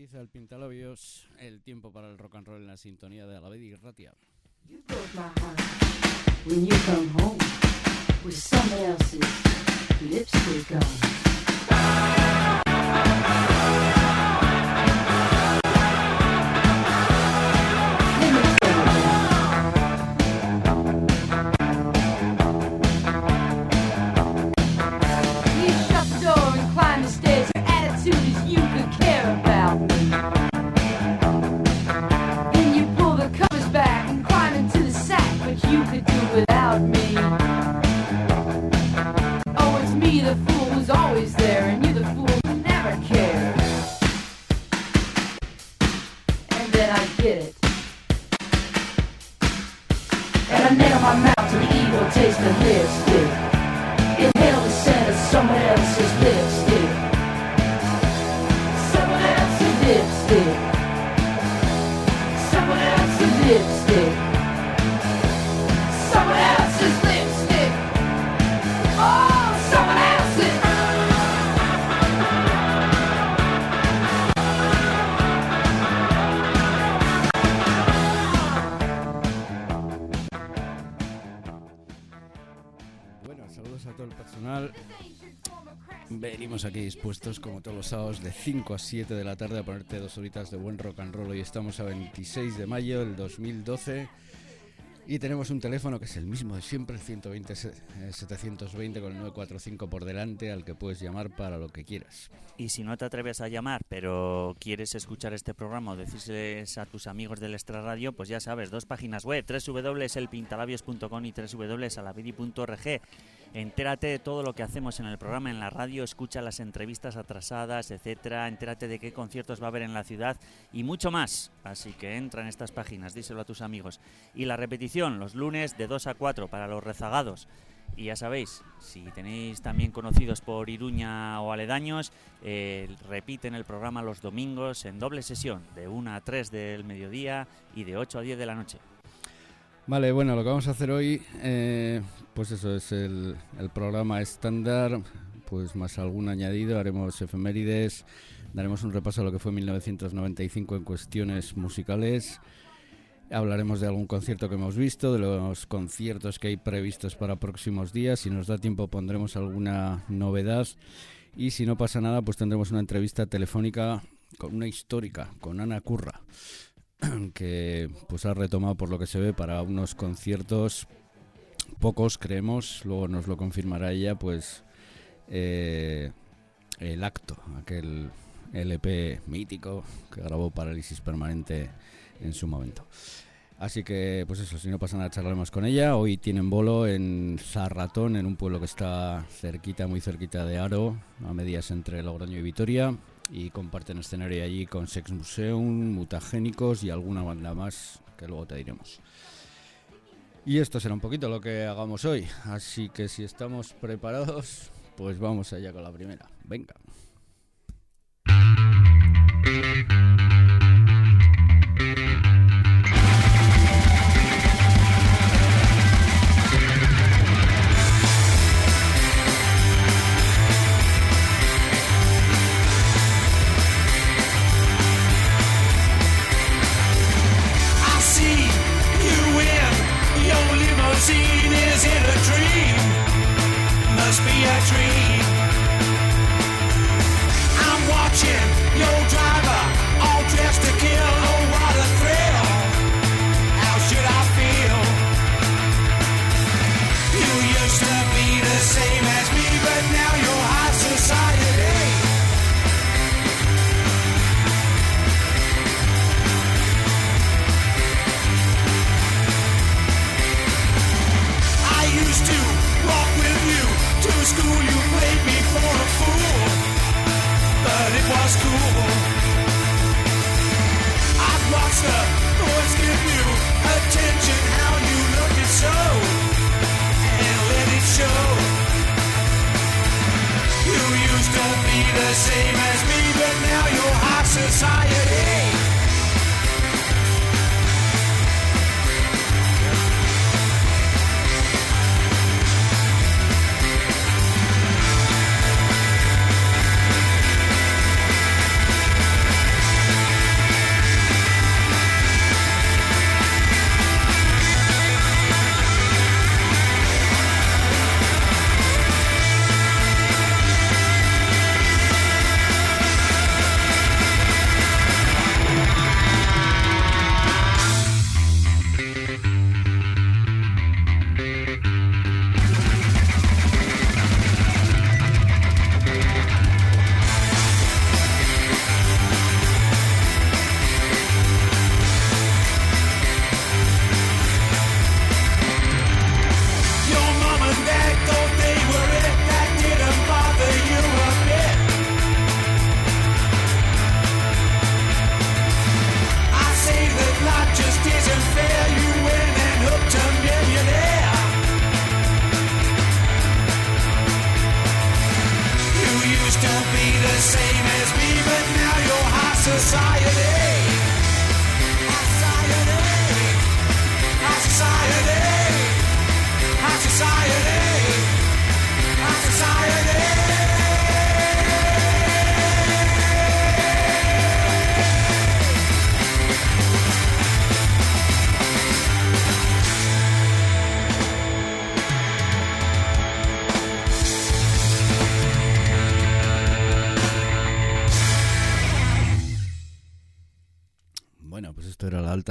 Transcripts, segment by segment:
Finaliza el Pintalabios, el tiempo para el rock and roll en la sintonía de Alavedi y Ratia. You broke my heart when you come home with someone else's lipstick on. Without me, oh, it's me, the fool who's always there, and you, the fool who never cares. And then I get it, and I nail my mouth to the evil taste of lipstick. Inhale the scent of someone else's lipstick. Someone else's lipstick. Someone else's lipstick. Someone else's lipstick. Oh, someone else's. Bueno, saludos a todo el personal. Venimos aquí dispuestos como todos los sábados de 5 a 7 de la tarde a ponerte 2 horitas de buen rock and roll. Hoy estamos a 26 de mayo del 2012. Y tenemos un teléfono que es el mismo de siempre, el 120-720 con el 945 por delante, al que puedes llamar para lo que quieras. Y si no te atreves a llamar, pero quieres escuchar este programa o decirles a tus amigos del Extra Radio, pues ya sabes, 2 páginas web, www.elpintalabios.com y www.alavedi.org. Entérate de todo lo que hacemos en el programa, en la radio, escucha las entrevistas atrasadas, etcétera, entérate de qué conciertos va a haber en la ciudad y mucho más. Así que entra en estas páginas, díselo a tus amigos. Y la repetición, los lunes de 2 a 4 para los rezagados. Y ya sabéis, si tenéis también conocidos por Iruña o aledaños, repiten el programa los domingos en doble sesión, de 1 a 3 del mediodía y de 8 a 10 de la noche. Vale, bueno, lo que vamos a hacer hoy, pues eso es el programa estándar, pues más algún añadido, haremos efemérides, daremos un repaso a lo que fue 1995 en cuestiones musicales, hablaremos de algún concierto que hemos visto, de los conciertos que hay previstos para próximos días, si nos da tiempo pondremos alguna novedad y si no pasa nada pues tendremos una entrevista telefónica con una histórica, con Ana Curra, que pues ha retomado por lo que se ve para unos conciertos, pocos creemos, luego nos lo confirmará ella, pues el acto, aquel LP mítico que grabó Parálisis Permanente en su momento. Así que pues eso, si no pasa nada charlaremos con ella. Hoy tienen bolo en Zarratón, en un pueblo que está cerquita, muy cerquita de Aro, a medias entre Logroño y Vitoria, y comparten escenario allí con Sex Museum, Mutagénicos y alguna banda más que luego te diremos. Y esto será un poquito lo que hagamos hoy, así que si estamos preparados, pues vamos allá con la primera. Venga. Seen is in a dream, must be a dream. I'm watching your driver, all dressed to kill. Oh, what a thrill! How should I feel? You used to be the same as me, but now you're high society. Used to walk with you to school, you played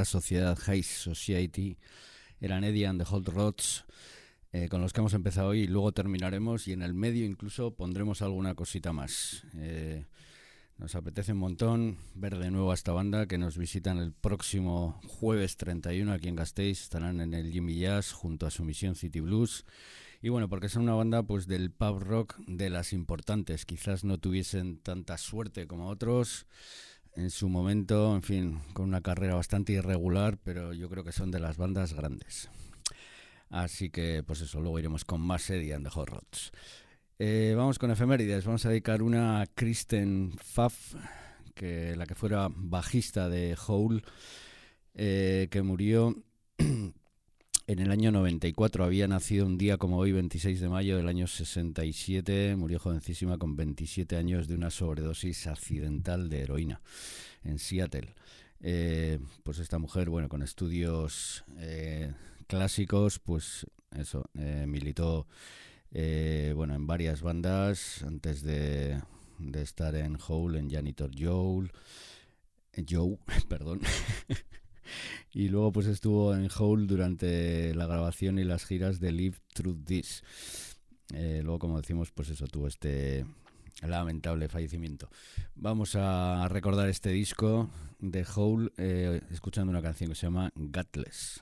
alta sociedad, High Society, eran Eddie and the Hot Rods, con los que hemos empezado hoy y luego terminaremos, y en el medio incluso pondremos alguna cosita más. Nos apetece un montón ver de nuevo a esta banda, que nos visitan el próximo jueves 31 aquí en Gasteiz. Estarán en el Jimmy Jazz junto a Sumisión City Blues. Y bueno, porque son una banda pues del pub rock de las importantes. Quizás no tuviesen tanta suerte como otros en su momento, en fin, con una carrera bastante irregular, pero yo creo que son de las bandas grandes. Así que, pues eso, luego iremos con más Eddie and the Hot Rods. Vamos con efemérides. Vamos a dedicar una a Kristen Pfaff, la que fuera bajista de Hole, que murió en el año 94. Había nacido un día como hoy, 26 de mayo del año 67. Murió jovencísima con 27 años de una sobredosis accidental de heroína en Seattle. Pues esta mujer, bueno, con estudios clásicos, pues eso, militó bueno, en varias bandas antes de estar en Hole, en Janitor Joe, perdón. Y luego pues estuvo en Hole durante la grabación y las giras de Live Through This. Luego, como decimos, pues eso, tuvo este lamentable fallecimiento. Vamos a recordar este disco de Hole escuchando una canción que se llama Gutless.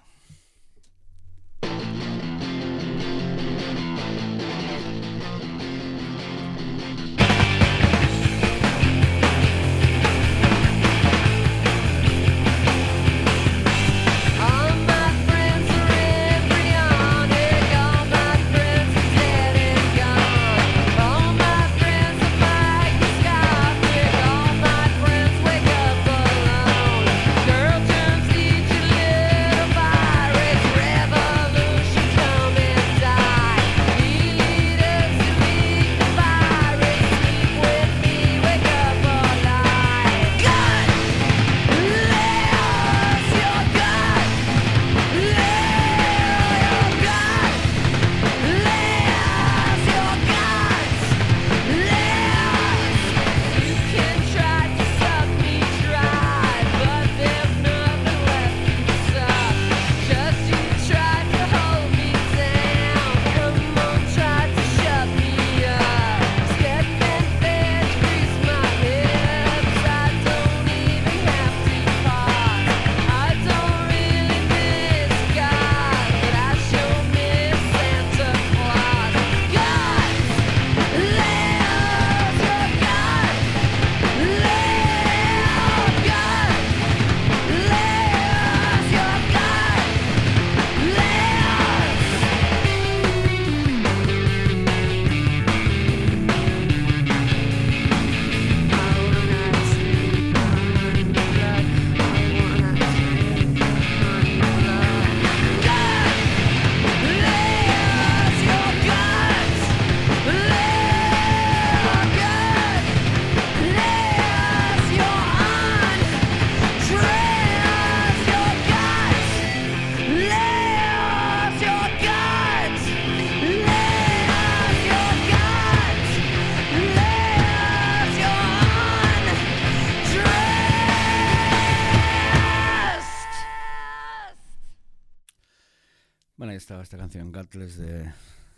Bueno, ahí estaba esta canción Gutless de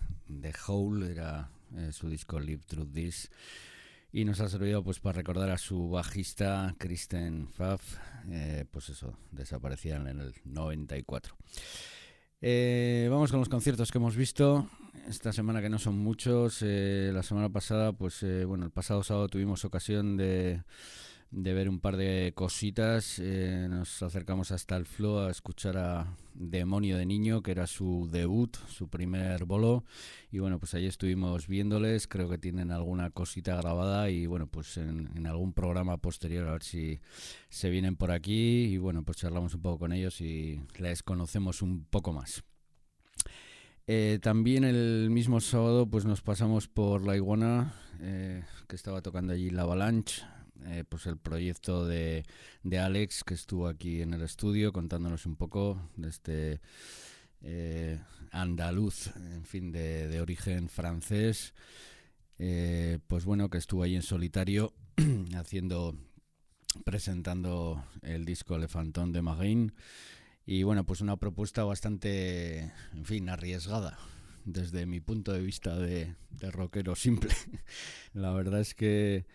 Hole, era su disco Live Through This, y nos ha servido pues para recordar a su bajista Kristen Pfaff, pues eso, desaparecían en el 94. Vamos con los conciertos que hemos visto esta semana, que no son muchos. La semana pasada, pues bueno, el pasado sábado tuvimos ocasión de ver un par de cositas. Nos acercamos hasta el Flow a escuchar a Demonio de Niño, que era su debut, su primer bolo, y bueno, pues ahí estuvimos viéndoles. Creo que tienen alguna cosita grabada y bueno, pues en algún programa posterior a ver si se vienen por aquí y bueno, pues charlamos un poco con ellos y les conocemos un poco más. También el mismo sábado pues nos pasamos por La Iguana, que estaba tocando allí la Avalanche, pues el proyecto de Alex, que estuvo aquí en el estudio contándonos un poco de este andaluz, en fin, de origen francés, pues bueno, que estuvo ahí en solitario haciendo presentando el disco Le Fantôme de Marine. Y bueno, pues una propuesta bastante, en fin, arriesgada desde mi punto de vista de rockero simple. La verdad es que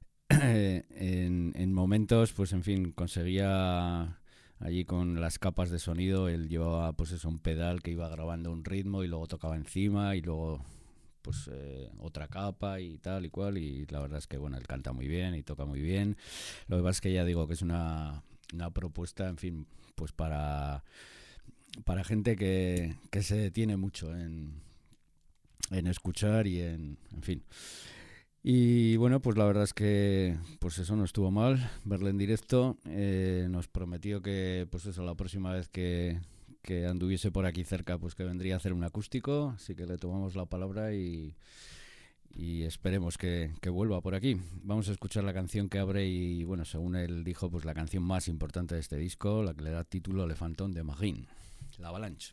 en momentos, pues en fin, conseguía allí con las capas de sonido. Él llevaba pues eso, un pedal que iba grabando un ritmo y luego tocaba encima y luego pues otra capa y tal y cual, y la verdad es que bueno, él canta muy bien y toca muy bien. Lo que pasa es que ya digo que es una propuesta, en fin, pues para gente que se detiene mucho en escuchar y en fin. Y bueno, pues la verdad es que pues eso no estuvo mal verle en directo. Nos prometió que pues eso, la próxima vez que anduviese por aquí cerca, pues que vendría a hacer un acústico, así que le tomamos la palabra y esperemos que vuelva por aquí. Vamos a escuchar la canción que abre y bueno, según él dijo, pues la canción más importante de este disco, la que le da título Le Fantôme de Marine, La Avalanche.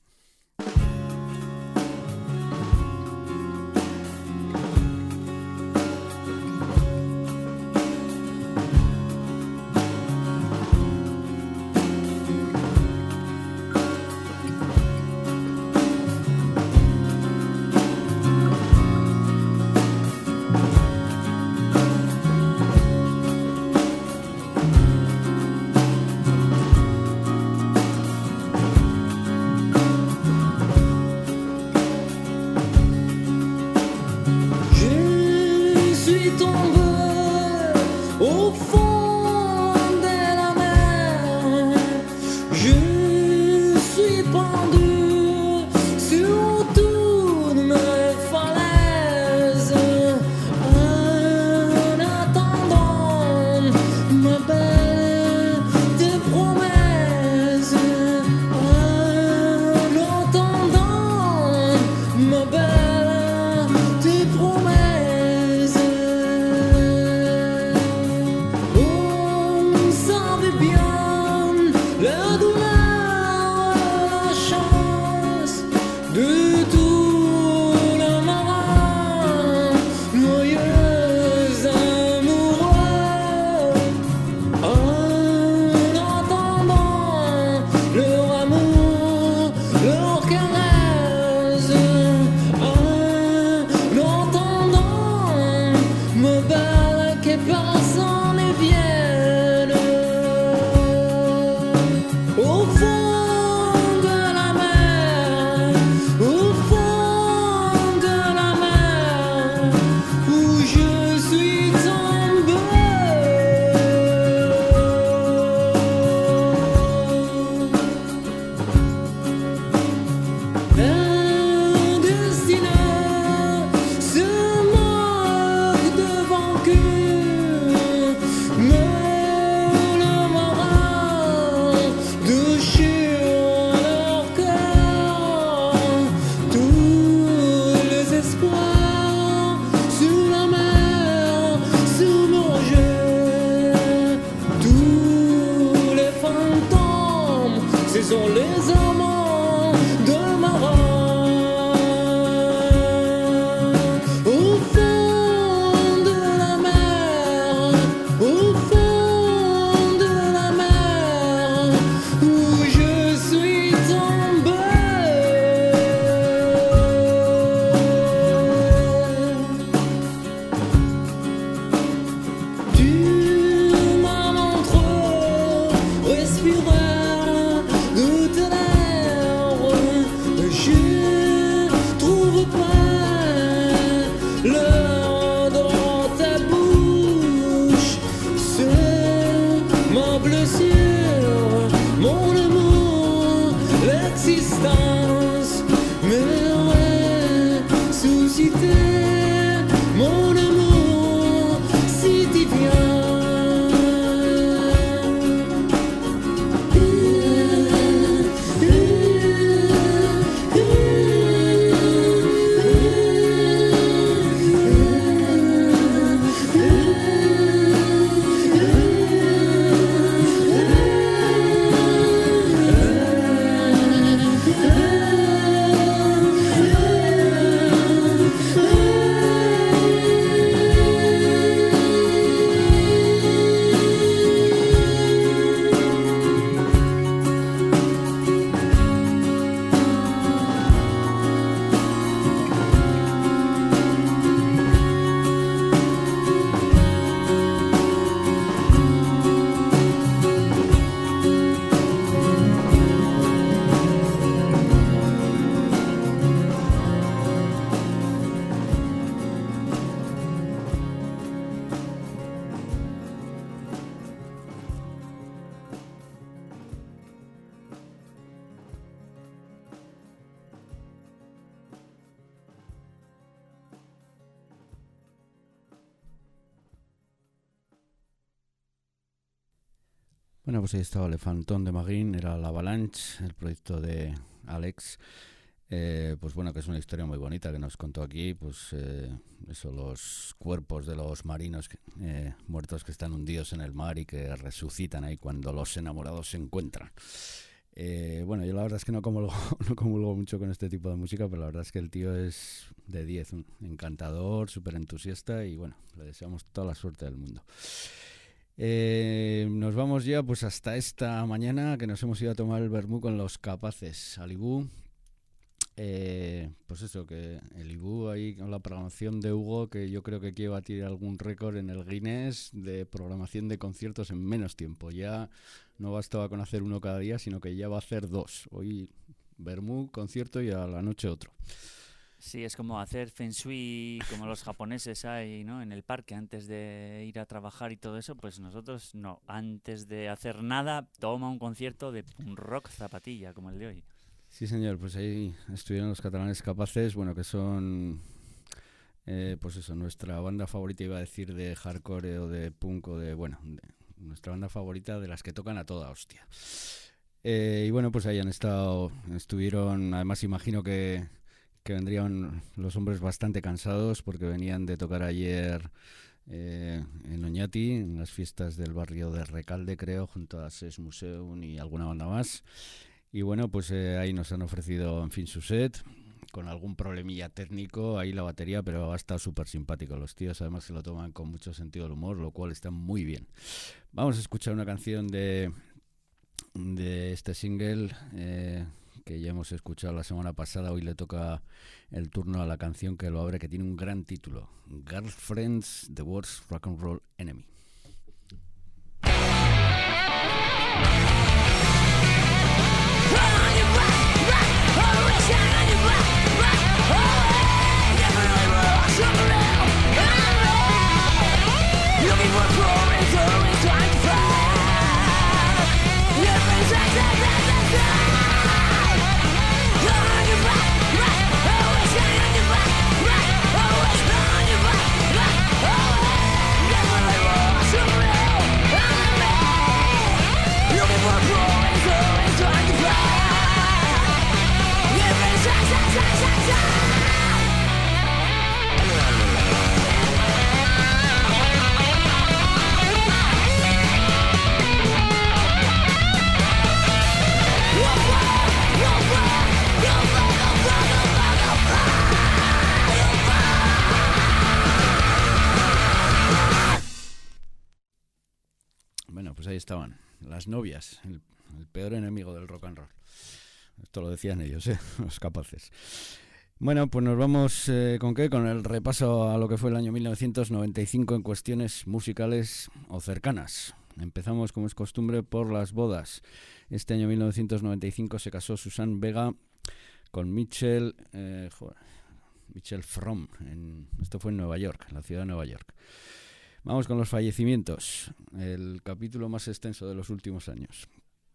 Bueno, pues ahí estaba Le Fantôme de Marine, era la Avalanche, el proyecto de Alex. Pues bueno, que es una historia muy bonita que nos contó aquí, pues eso, los cuerpos de los marinos muertos que están hundidos en el mar y que resucitan ahí cuando los enamorados se encuentran. Bueno, yo la verdad es que no comulgo mucho con este tipo de música, pero la verdad es que el tío es de 10, un encantador, súper entusiasta y bueno, le deseamos toda la suerte del mundo. Nos vamos ya pues hasta esta mañana, que nos hemos ido a tomar el vermú con los Capaces, Alibú. Pues eso, que el Ibú ahí con la programación de Hugo, que yo creo que quiere batir algún récord en el Guinness de programación de conciertos en menos tiempo. Ya no bastaba con hacer uno cada día, sino que ya va a hacer 2. Hoy vermú, concierto y a la noche otro. Sí, es como hacer feng shui como los japoneses hay, ¿no? En el parque antes de ir a trabajar y todo eso, pues nosotros no. Antes de hacer nada, toma un concierto de punk rock zapatilla como el de hoy. Sí, señor, pues ahí estuvieron los Catalanes Capaces, bueno, que son, pues eso, nuestra banda favorita, iba a decir, de hardcore o de punk o de, bueno, nuestra banda favorita de las que tocan a toda hostia. Y bueno, pues ahí estuvieron, además imagino que vendrían los hombres bastante cansados porque venían de tocar ayer en Oñati, en las fiestas del barrio de Recalde, creo, junto a SES Museum y alguna banda más. Y bueno, pues ahí nos han ofrecido, en fin, su set, con algún problemilla técnico, ahí la batería, pero ha estado súper simpático. Los tíos además se lo toman con mucho sentido del humor, lo cual está muy bien. Vamos a escuchar una canción de este single que ya hemos escuchado la semana pasada. Hoy le toca el turno a la canción que lo abre, que tiene un gran título: Girlfriends, The Worst Rock and Roll Enemy. Bueno, pues ahí estaban, las novias, el peor enemigo del rock and roll. Esto lo decían ellos, los Capaces. Bueno, pues nos vamos, ¿con qué? Con el repaso a lo que fue el año 1995 en cuestiones musicales o cercanas. Empezamos, como es costumbre, por las bodas. Este año 1995 se casó Susan Vega con Mitchell Fromm. Esto fue en Nueva York, en la ciudad de Nueva York. Vamos con los fallecimientos, el capítulo más extenso de los últimos años.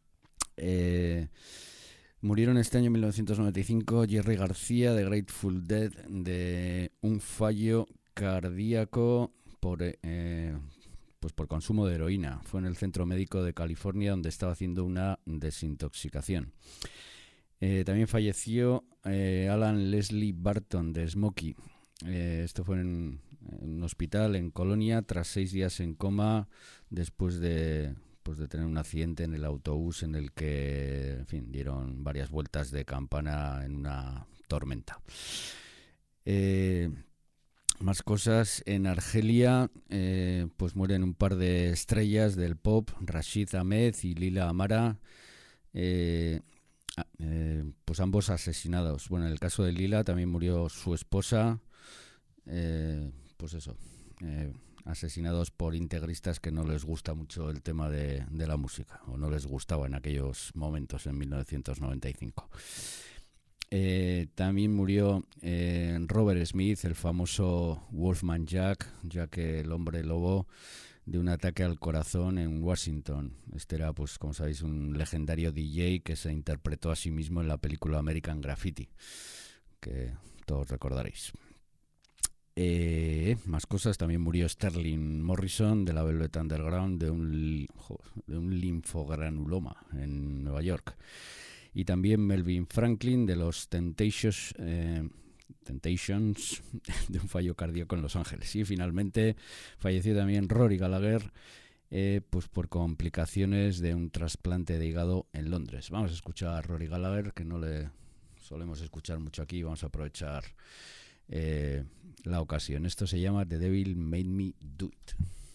Murieron este año 1995 Jerry García de Grateful Dead de un fallo cardíaco por consumo de heroína. Fue en el centro médico de California donde estaba haciendo una desintoxicación. También falleció Alan Leslie Barton de Smokey. Esto fue en un hospital en Colonia tras 6 días en coma después de tener un accidente en el autobús en el que, en fin, dieron varias vueltas de campana en una tormenta. Más cosas. En Argelia pues mueren un par de estrellas del pop, Rashid Ahmed y Lila Amara, pues ambos asesinados. Bueno, en el caso de Lila también murió su esposa, pues eso, asesinados por integristas que no les gusta mucho el tema de la música, o no les gustaba en aquellos momentos, en 1995. También murió Robert Smith, el famoso Wolfman Jack el hombre lobo, de un ataque al corazón en Washington. Este era, pues como sabéis, un legendario DJ que se interpretó a sí mismo en la película American Graffiti, que todos recordaréis. Más cosas, también murió Sterling Morrison de la Velvet Underground de un linfogranuloma en Nueva York. Y también Melvin Franklin de los Temptations de un fallo cardíaco en Los Ángeles. Y finalmente falleció también Rory Gallagher pues por complicaciones de un trasplante de hígado en Londres. Vamos a escuchar a Rory Gallagher, que no le solemos escuchar mucho aquí. Vamos a aprovechar la ocasión. Esto se llama The Devil Made Me Do It.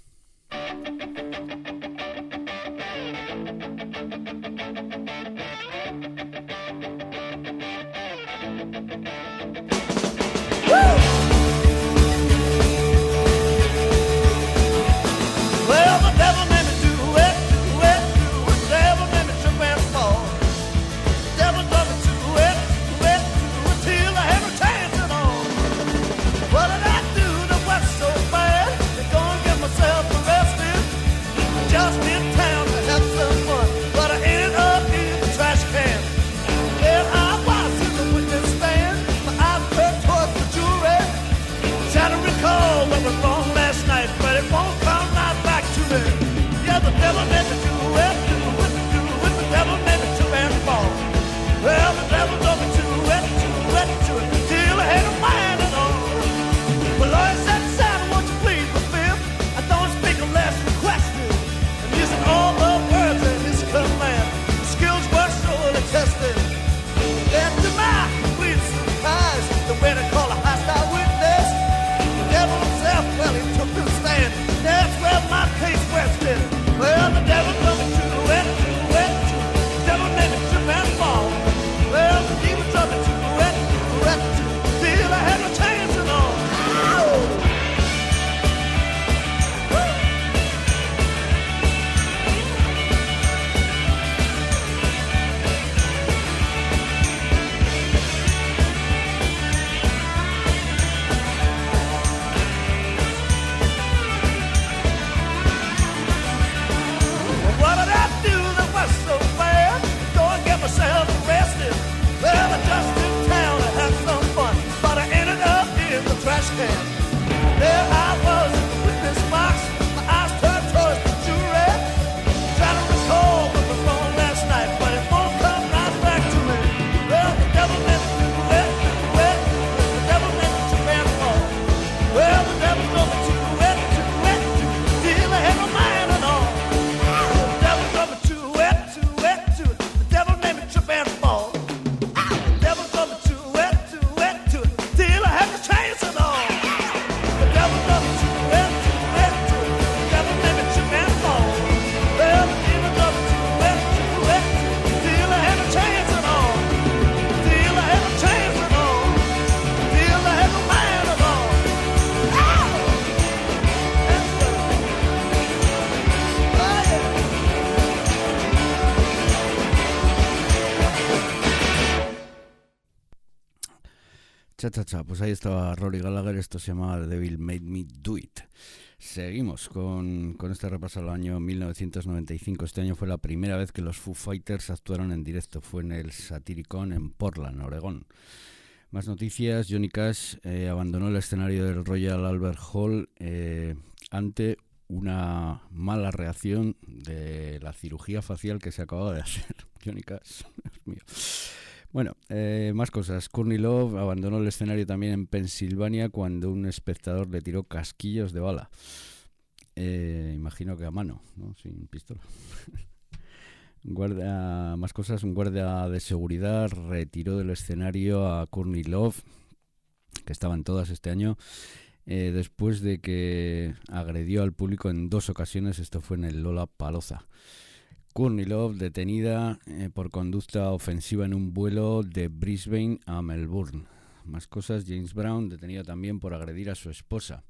Pues ahí estaba Rory Gallagher. Esto se llama The Devil Made Me Do It. Seguimos con este repaso al año 1995. Este año fue la primera vez que los Foo Fighters actuaron en directo. Fue en el Satyricon en Portland, Oregón. Más noticias. Johnny Cash abandonó el escenario del Royal Albert Hall ante una mala reacción de la cirugía facial que se acababa de hacer. Johnny Cash, Dios mío. Bueno, más cosas. Courtney Love abandonó el escenario también en Pensilvania cuando un espectador le tiró casquillos de bala. Imagino que a mano, ¿no? Sin pistola. Más cosas. Un guardia de seguridad retiró del escenario a Courtney Love, que estaba en todas este año, después de que agredió al público en 2 ocasiones. Esto fue en el Lollapalooza. Courtney Love detenida por conducta ofensiva en un vuelo de Brisbane a Melbourne. Más cosas. James Brown detenido también por agredir a su esposa.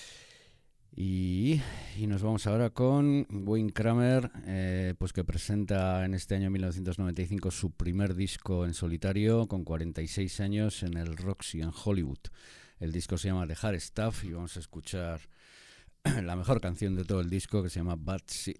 Y nos vamos ahora con Wayne Kramer, pues que presenta en este año 1995 su primer disco en solitario con 46 años en el Roxy en Hollywood. El disco se llama The Hard Stuff y vamos a escuchar la mejor canción de todo el disco, que se llama Bad Seed.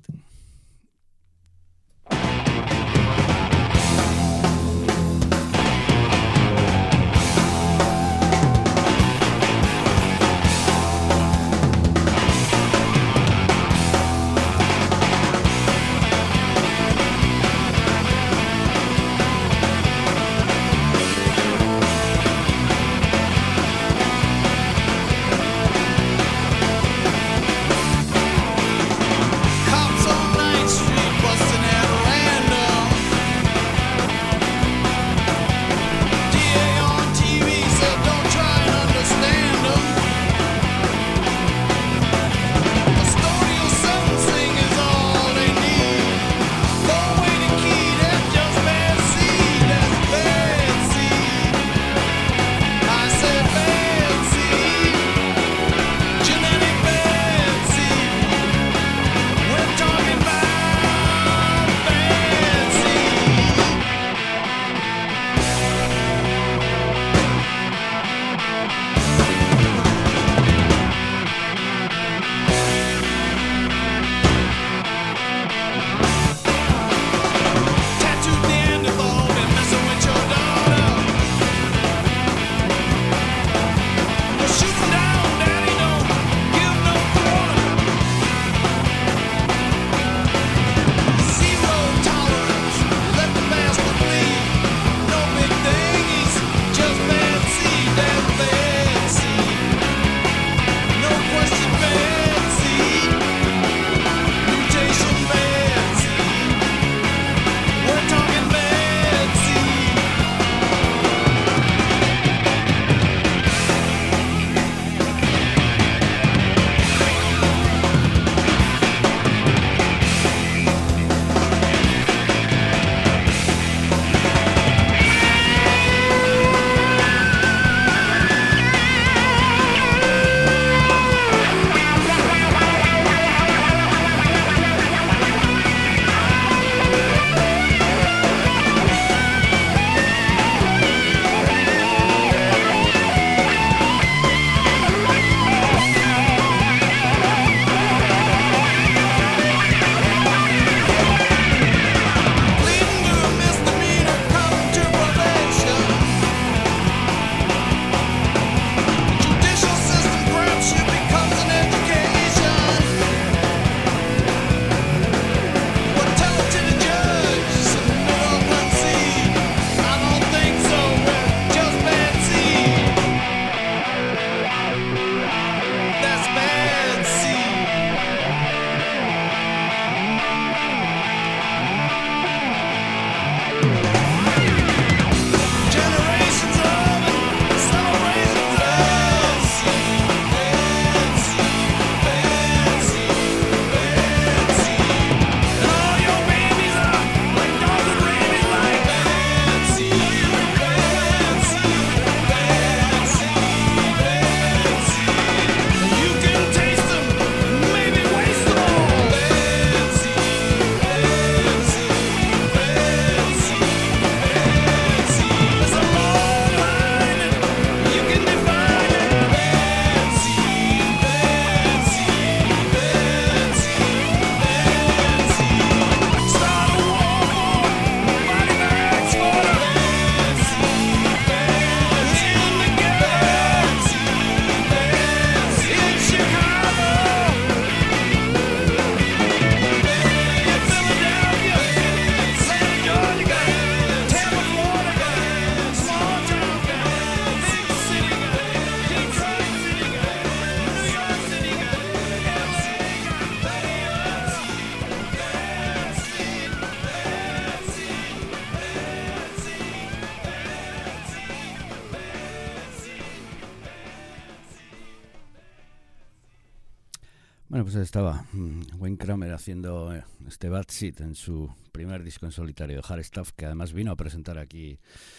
Bueno, pues estaba Wayne Kramer haciendo este Bad Seed en su primer disco en solitario de Hard Stuff, que además vino a presentar aquí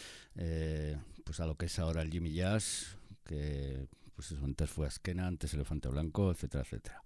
pues a lo que es ahora el Jimmy Jazz, que pues eso, antes fue Askena, antes Elefante Blanco, etcétera, etcétera.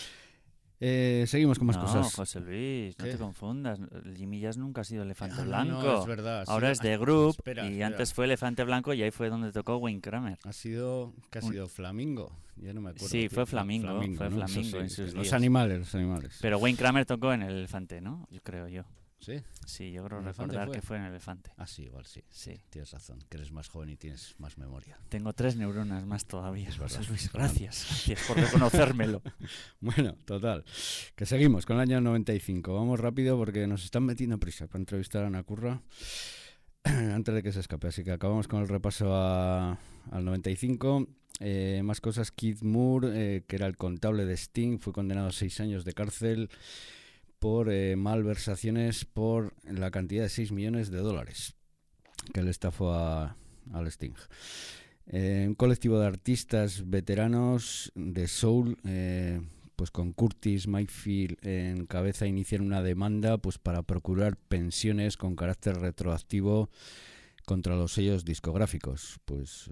Seguimos con más cosas. No, José Luis, no te confundas. El Jimmy Jazz nunca ha sido Elefante Blanco. No, es verdad. Ahora es The Group espera. Antes fue Elefante Blanco y ahí fue donde tocó Wayne Kramer. ¿Ha sido Flamingo? Ya no me acuerdo. Sí, fue Flamingo, ¿no? en sus días. Los animales. Pero Wayne Kramer tocó en el Elefante, ¿no? Yo creo yo. ¿Sí? Sí, yo creo recordar que fue en el Elefante. Ah, sí, igual sí. Tienes razón, que eres más joven y tienes más memoria. Tengo 3 neuronas más todavía. Es verdad. José Luis, gracias por reconocérmelo. Bueno, total. Que seguimos con el año 95. Vamos rápido porque nos están metiendo prisa para entrevistar a Ana Curra antes de que se escape. Así que acabamos con el repaso al 95. Más cosas. Keith Moore, que era el contable de Sting, fue condenado a 6 años de cárcel por malversaciones por la cantidad de $6 millones que le estafó al Sting. Un colectivo de artistas veteranos de soul, pues con Curtis Mayfield en cabeza, iniciaron una demanda pues para procurar pensiones con carácter retroactivo contra los sellos discográficos, pues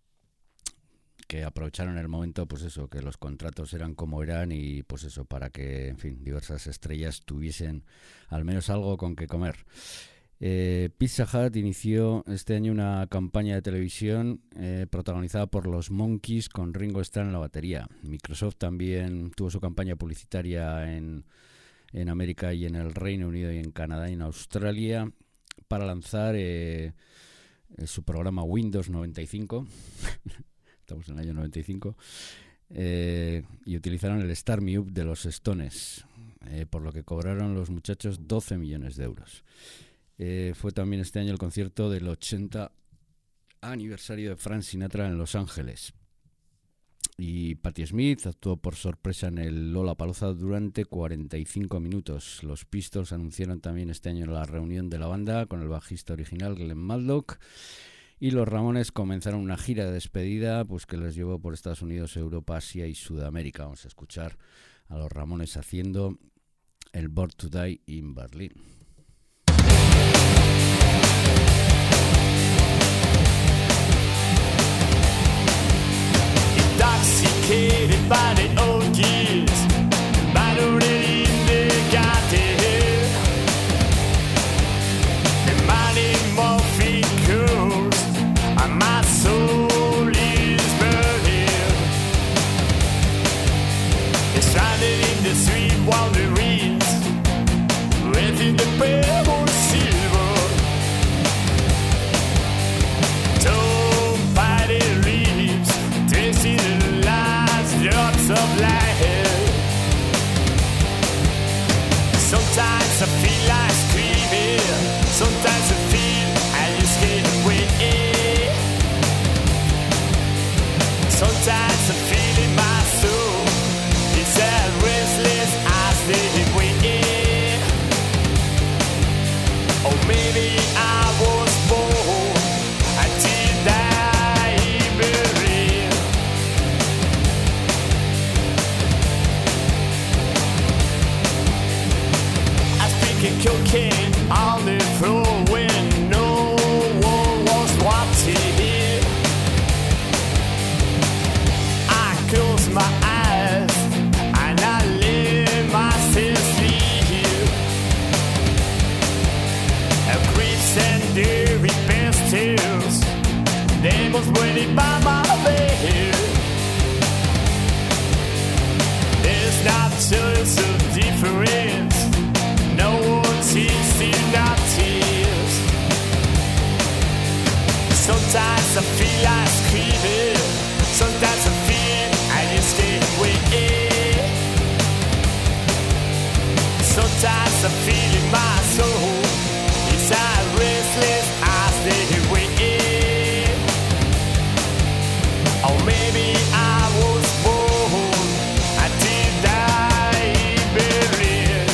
que aprovecharon el momento, pues eso, que los contratos eran como eran y pues eso, para que, en fin, diversas estrellas tuviesen al menos algo con que comer. Pizza Hut inició este año una campaña de televisión protagonizada por los Monkees con Ringo Starr en la batería. Microsoft también tuvo su campaña publicitaria en América y en el Reino Unido y en Canadá y en Australia para lanzar su programa Windows 95. Estamos en el año 95, y utilizaron el Start Me Up de los Stones, por lo que cobraron los muchachos 12 millones de euros. Fue también este año el concierto del 80 aniversario de Frank Sinatra en Los Ángeles. Y Patti Smith actuó por sorpresa en el Lollapalooza durante 45 minutos. Los Pistols anunciaron también este año la reunión de la banda con el bajista original Glenn Matlock. Y los Ramones comenzaron una gira de despedida pues que les llevó por Estados Unidos, Europa, Asia y Sudamérica. Vamos a escuchar a los Ramones haciendo el Born to Die in Berlin. Intoxicated by the old years, battered in the goddamn head. The mighty morphine cool. My soul is burning. It's stranded in the sweet wanderings, within the pale silver. Torn by the leaves, twisting the last drops of light. Sometimes I feel like screaming, sometimes I feel I just can't wait. Sometimes I feel in my soul, it's as restless as the wind. Or maybe I was born until die in Berlin. I speak cocaine on the floor when no one was watching. Close my eyes and I let myself sleep. Creeps and dirty pastels, demons waiting by my bed. There's not choice of difference, no one seems to notice. Sometimes I feel like screaming, sometimes I feel I just can't wait. Sometimes I feel in my soul, it's as restless as the wind. Or maybe I was born, I did die in Berlin.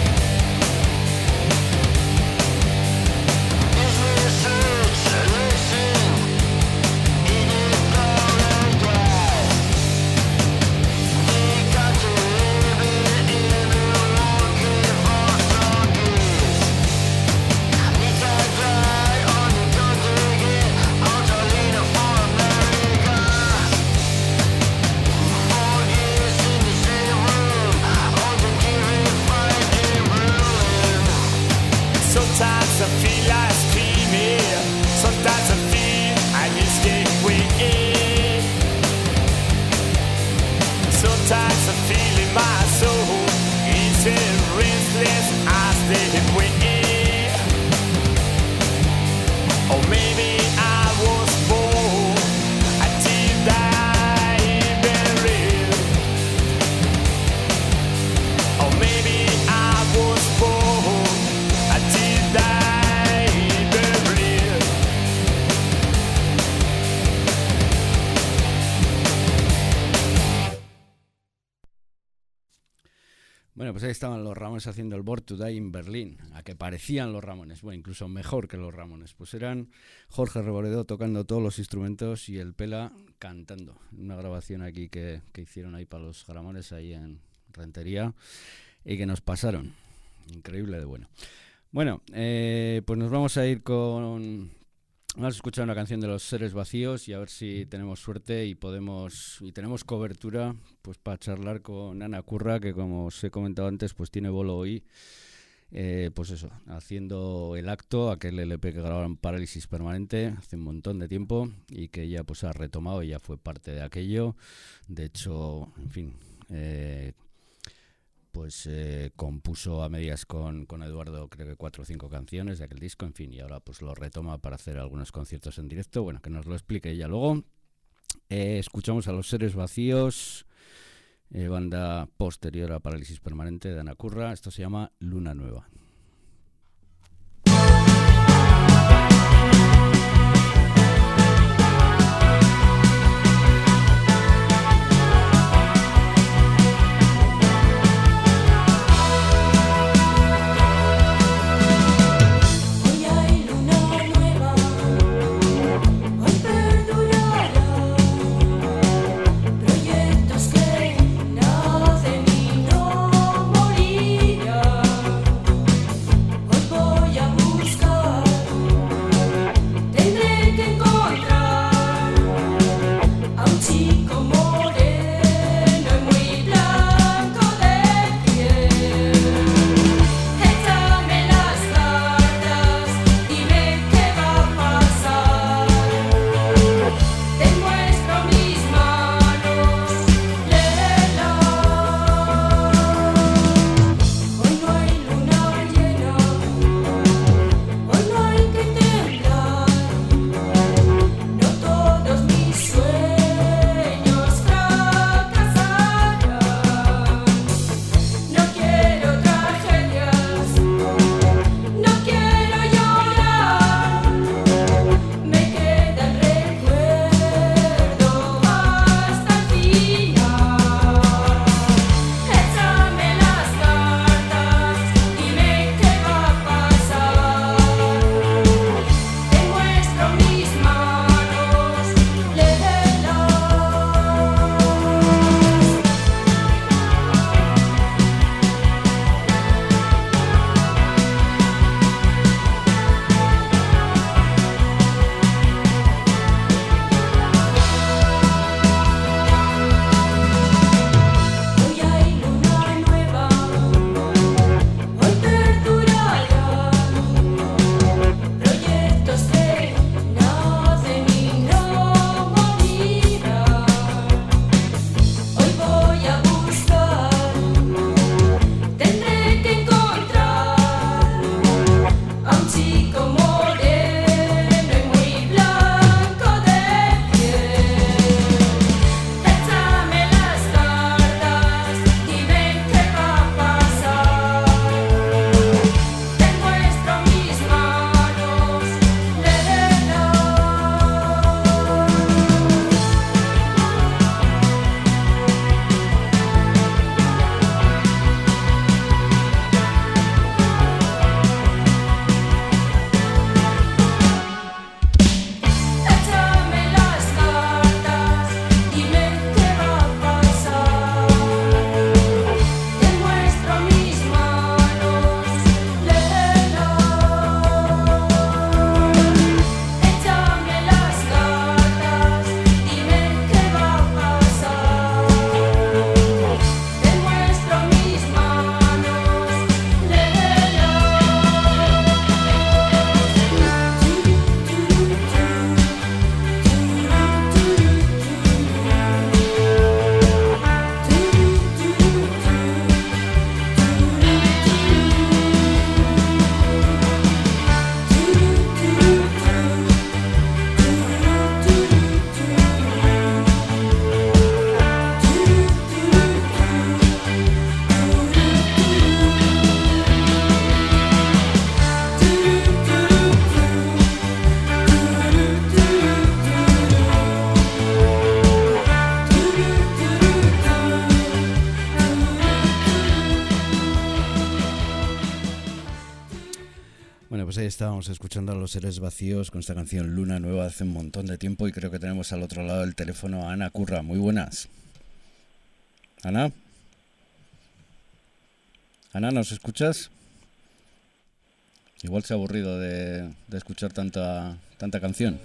This is Bueno, pues ahí estaban los Ramones haciendo el Born to Die in Berlin, a que parecían los Ramones, bueno, incluso mejor que los Ramones. Pues eran Jorge Reboredo tocando todos los instrumentos y el Pela cantando. Una grabación aquí que hicieron ahí para los Ramones ahí en Rentería y que nos pasaron. Increíble de bueno. Bueno, pues nos vamos a ir con... Vamos a escuchar una canción de Los Seres Vacíos y a ver si tenemos suerte y tenemos cobertura pues para charlar con Ana Curra, que como os he comentado antes, pues tiene bolo hoy, pues eso, haciendo el acto, aquel LP que grabaron Parálisis Permanente hace un montón de tiempo y que ella pues ha retomado y ya fue parte de aquello. De hecho, en fin, compuso a medias con Eduardo, creo que 4 o 5 canciones de aquel disco, en fin, y ahora pues lo retoma para hacer algunos conciertos en directo. Bueno, que nos lo explique ella luego. Escuchamos a Los Seres Vacíos, banda posterior a Parálisis Permanente de Ana Curra. Esto se llama Luna Nueva. Proyectos que nacen y no morirán. Pues ahí estábamos escuchando a Los Seres Vacíos con esta canción Luna Nueva hace un montón de tiempo y creo que tenemos al otro lado del teléfono a Ana Curra. Muy buenas. Ana. Ana, ¿nos escuchas? Igual se ha aburrido de escuchar tanta canción.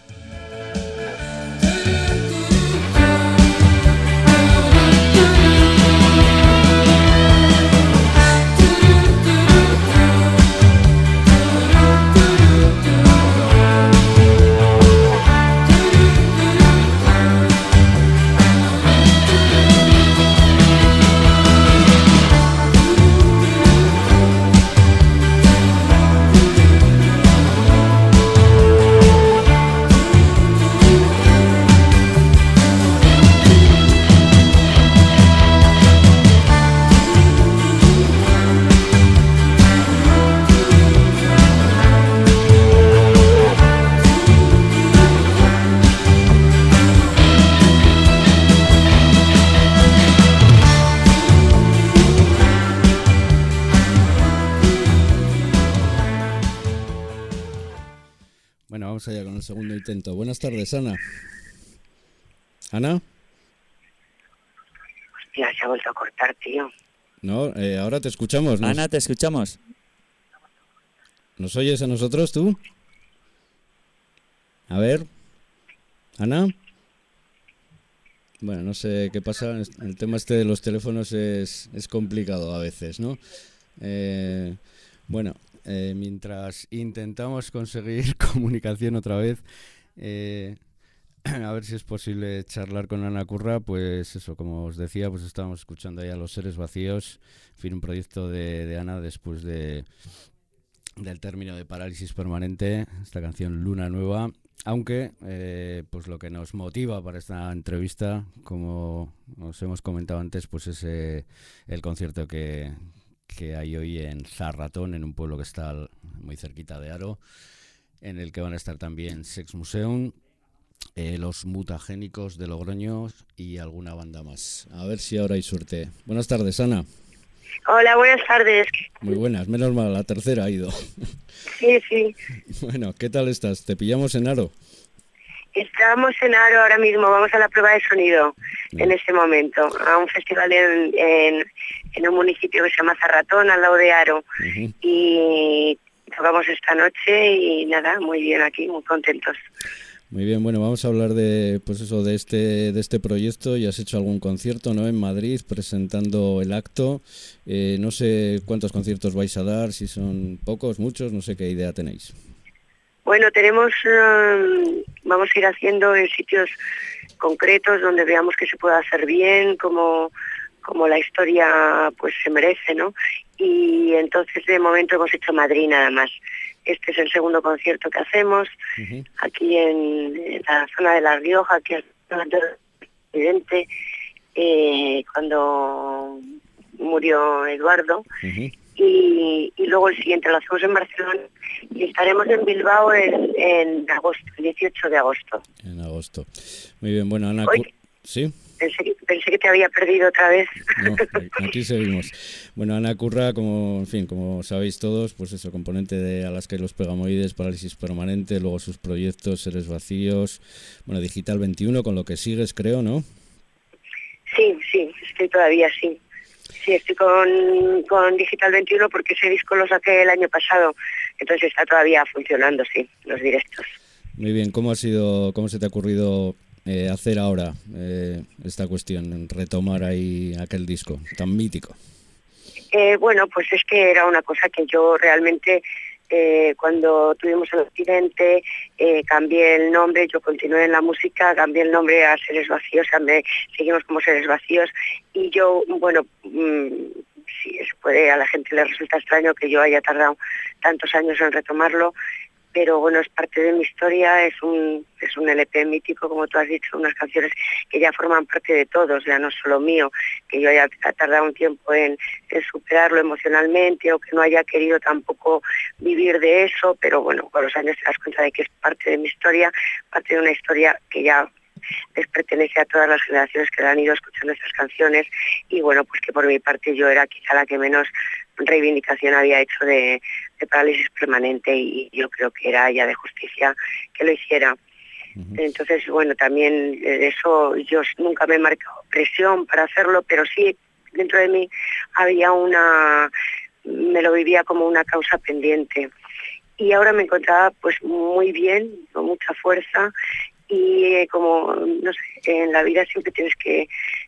Bueno, vamos allá con el segundo intento. Buenas tardes, Ana. ¿Ana? Hostia, se ha vuelto a cortar, tío. No, ahora te escuchamos. Ana, te escuchamos. ¿Nos oyes a nosotros, tú? A ver. ¿Ana? Bueno, no sé qué pasa. El tema este de los teléfonos es complicado a veces, ¿no? Bueno, mientras intentamos conseguir comunicación otra vez, a ver si es posible charlar con Ana Curra, pues eso, como os decía, pues estábamos escuchando ahí a Los Seres Vacíos, en fin, un proyecto de Ana después del término de Parálisis Permanente, esta canción Luna Nueva, aunque pues lo que nos motiva para esta entrevista, como os hemos comentado antes, pues es el concierto que hay hoy en Zarratón, en un pueblo que está muy cerquita de Aro, en el que van a estar también Sex Museum, los Mutagénicos de Logroño y alguna banda más. A ver si ahora hay suerte. Buenas tardes, Ana. Hola, buenas tardes. Muy buenas, menos mal, la tercera ha ido. Sí, sí. Bueno, ¿qué tal estás? ¿Te pillamos en Aro? Estamos en Aro ahora mismo, vamos a la prueba de sonido en este momento, a un festival en un municipio que se llama Zarratón, al lado de Aro. Uh-huh. Y tocamos esta noche y nada, muy bien aquí, muy contentos. Muy bien, bueno, vamos a hablar de este proyecto. Ya has hecho algún concierto, ¿no?, en Madrid, presentando el acto. No sé cuántos conciertos vais a dar, si son pocos, muchos, no sé qué idea tenéis. Bueno, vamos a ir haciendo en sitios concretos donde veamos que se pueda hacer bien, como la historia pues se merece, ¿no? Y entonces de momento hemos hecho Madrid nada más. Este es el segundo concierto que hacemos, uh-huh, aquí en la zona de La Rioja, que es el presidente, cuando murió Eduardo. Uh-huh. Y luego el siguiente lo hacemos en Barcelona y estaremos en Bilbao en agosto, el 18 de agosto. En agosto. Muy bien, bueno, Ana... ¿Sí? Pensé que te había perdido otra vez. No, aquí seguimos. Bueno, Ana Curra, como sabéis todos, pues eso, componente de Alaska y los Pegamoides, Parálisis Permanente, luego sus proyectos, Seres Vacíos, bueno, Digital 21, con lo que sigues, creo, ¿no? Sí, estoy todavía, sí. Sí, estoy con Digital 21 porque ese disco lo saqué el año pasado, entonces está todavía funcionando, sí, los directos. Muy bien, ¿cómo se te ha ocurrido hacer ahora esta cuestión, retomar ahí aquel disco tan mítico? Bueno, pues es que era una cosa que yo realmente, cuando tuvimos el accidente, cambié el nombre, yo continué en la música, cambié el nombre a Seres Vacíos, seguimos como Seres Vacíos, y yo, bueno, si se puede, a la gente le resulta extraño que yo haya tardado tantos años en retomarlo, pero bueno, es parte de mi historia, es un LP mítico, como tú has dicho, unas canciones que ya forman parte de todos, ya no solo mío, que yo haya tardado un tiempo en superarlo emocionalmente o que no haya querido tampoco vivir de eso, pero bueno, con los años te das cuenta de que es parte de mi historia, parte de una historia que ya les pertenece a todas las generaciones que han ido escuchando estas canciones y bueno, pues que por mi parte yo era quizá la que menos reivindicación había hecho de parálisis permanente, y yo creo que era ya de justicia que lo hiciera. Entonces, bueno, también eso, yo nunca me he marcado presión para hacerlo, pero sí dentro de mí había me lo vivía como una causa pendiente. Y ahora me encontraba pues muy bien, con mucha fuerza, y como, no sé, en la vida siempre tienes que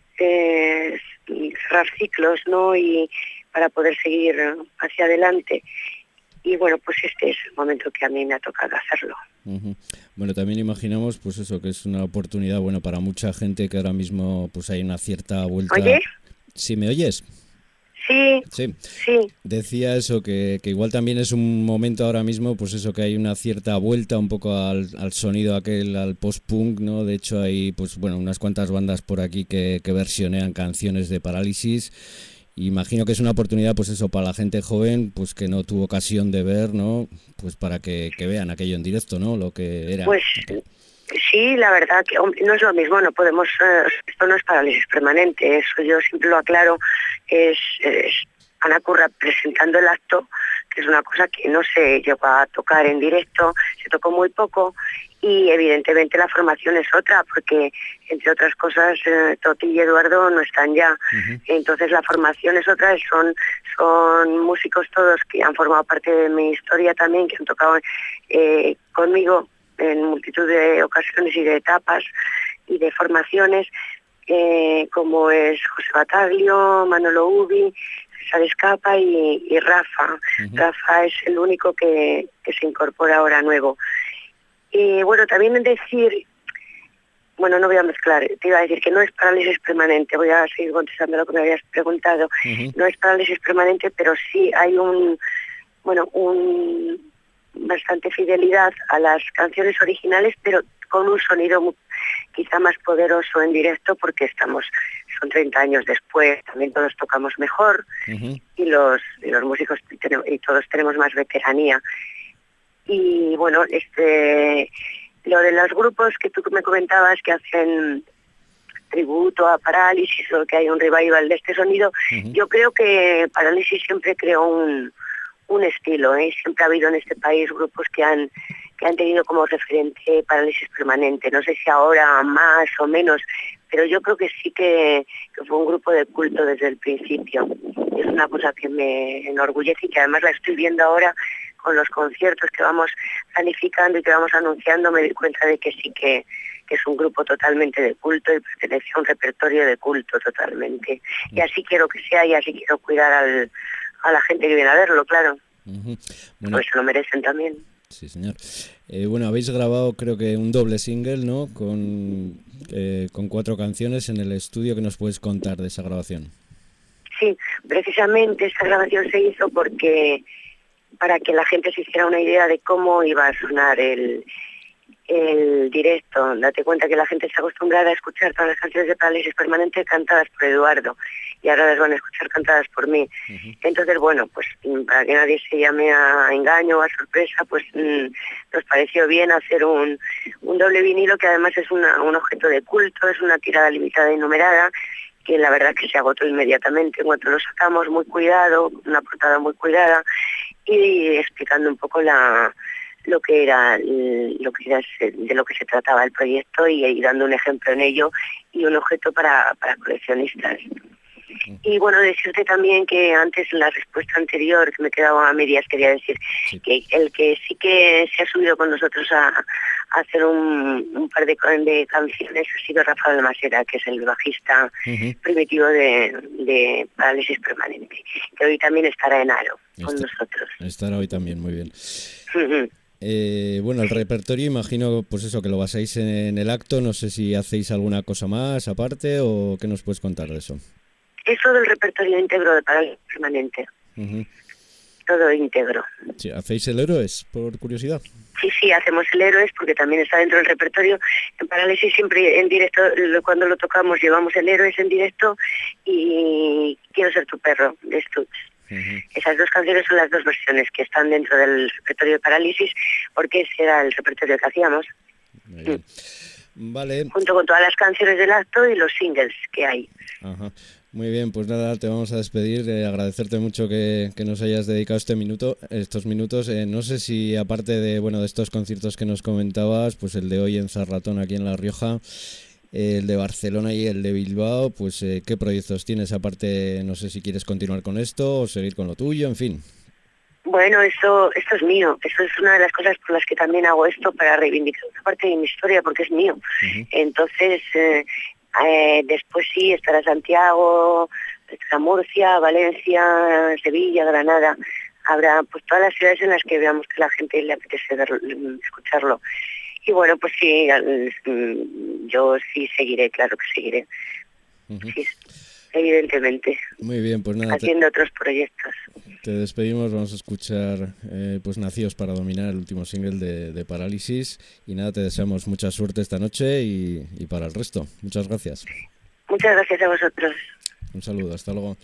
cerrar ciclos, ¿no? Y para poder seguir hacia adelante. Y bueno, pues este es el momento que a mí me ha tocado hacerlo. Bueno, también imaginamos pues eso, que es una oportunidad buena para mucha gente, que ahora mismo pues hay una cierta vuelta. ¿Oye? ¿Sí me oyes? Sí, Sí. sí. Decía eso, que igual también es un momento ahora mismo, pues eso, que hay una cierta vuelta un poco al sonido aquel, al post-punk, ¿no? De hecho hay pues bueno, unas cuantas bandas por aquí que versionean canciones de Parálisis. Imagino que es una oportunidad, pues eso, para la gente joven, pues que no tuvo ocasión de ver, ¿no? Pues para que vean aquello en directo, ¿no? Lo que era. Pues sí, la verdad que no es lo mismo, no podemos, esto no es parálisis permanente, eso yo siempre lo aclaro, es Ana Curra presentando el acto, que es una cosa que no se llegó a tocar en directo, se tocó muy poco, y evidentemente la formación es otra, porque entre otras cosas Toti y Eduardo no están ya. Entonces la formación es otra, son músicos todos que han formado parte de mi historia también, que han tocado conmigo en multitud de ocasiones y de etapas y de formaciones, como es José Bataglio, Manolo Ubi, César Escapa y Rafa. Rafa es el único que se incorpora ahora nuevo. Bueno, también decir, bueno, no voy a mezclar, te iba a decir que no es parálisis permanente, voy a seguir contestando lo que me habías preguntado. No es parálisis permanente, pero sí hay bastante fidelidad a las canciones originales, pero con un sonido quizá más poderoso en directo, porque son 30 años después, también todos tocamos mejor, y los músicos y todos tenemos más veteranía. Y bueno, lo de los grupos que tú me comentabas que hacen tributo a Parálisis, o que hay un revival de este sonido, yo creo que Parálisis siempre creó un estilo, siempre ha habido en este país grupos que han tenido como referente Parálisis permanente. No sé si ahora más o menos, pero yo creo que sí que fue un grupo de culto desde el principio. Es una cosa que me enorgullece, y que además la estoy viendo ahora con los conciertos que vamos planificando y que vamos anunciando. Me doy cuenta de que sí que es un grupo totalmente de culto y pertenece a un repertorio de culto totalmente. Y así quiero que sea, y así quiero cuidar a la gente que viene a verlo, claro. Bueno, pues se lo merecen también. Sí, señor. Bueno, habéis grabado creo que un doble single, ¿no? Con 4 canciones en el estudio. ¿Qué nos puedes contar de esa grabación? Sí, precisamente esa grabación se hizo para que la gente se hiciera una idea de cómo iba a sonar el directo. Date cuenta que la gente está acostumbrada a escuchar todas las canciones de Parálisis permanente cantadas por Eduardo, y ahora las van a escuchar cantadas por mí. Entonces, bueno, pues para que nadie se llame a engaño o a sorpresa, pues nos pareció bien hacer un doble vinilo, que además es un objeto de culto, es una tirada limitada y numerada, que la verdad que se agotó inmediatamente en cuanto lo sacamos, muy cuidado, una portada muy cuidada, y explicando un poco lo que era de lo que se trataba el proyecto, y dando un ejemplo en ello, y un objeto para coleccionistas. Y bueno, decirte también que antes, en la respuesta anterior, que me quedaba a medias, quería decir que el que sí que se ha subido con nosotros a hacer un par de canciones ha sido Rafael Masera, que es el bajista primitivo de Parálisis permanente, que hoy también estará en Aro con nosotros. Estará hoy también, muy bien. Bueno, el repertorio, imagino pues eso, que lo basáis en el acto. No sé si hacéis alguna cosa más aparte, o qué nos puedes contar de eso. Eso del repertorio íntegro de Parálisis permanente. Todo íntegro. Sí, ¿hacéis el Héroes, por curiosidad? Sí, hacemos el Héroes, porque también está dentro del repertorio. En Parálisis siempre en directo, cuando lo tocamos, llevamos el Héroes en directo, y Quiero ser tu perro, de Stutz. Esas 2 canciones son las 2 versiones que están dentro del repertorio de Parálisis, porque ese era el repertorio que hacíamos. Muy bien. Vale. Junto con todas las canciones del acto y los singles que hay. Muy bien, pues nada, te vamos a despedir, agradecerte mucho que nos hayas dedicado estos minutos. No sé si aparte de de estos conciertos que nos comentabas, pues el de hoy en Zarratón aquí en La Rioja, el de Barcelona y el de Bilbao, pues ¿qué proyectos tienes aparte? No sé si quieres continuar con esto o seguir con lo tuyo, en fin. Bueno, esto es mío. Eso es una de las cosas por las que también hago esto, para reivindicar una parte de mi historia, porque es mío. Uh-huh. Entonces, después sí, estará Santiago, estará Murcia, Valencia, Sevilla, Granada. Habrá pues todas las ciudades en las que veamos que a la gente le apetece escucharlo. Y bueno, pues sí, yo sí seguiré, claro que seguiré. Uh-huh. Sí, evidentemente. Muy bien, pues nada. Haciendo otros proyectos. Te despedimos, vamos a escuchar pues Nacidos para Dominar, el último single de Parálisis. Y nada, te deseamos mucha suerte esta noche y para el resto. Muchas gracias. Muchas gracias a vosotros. Un saludo, hasta luego.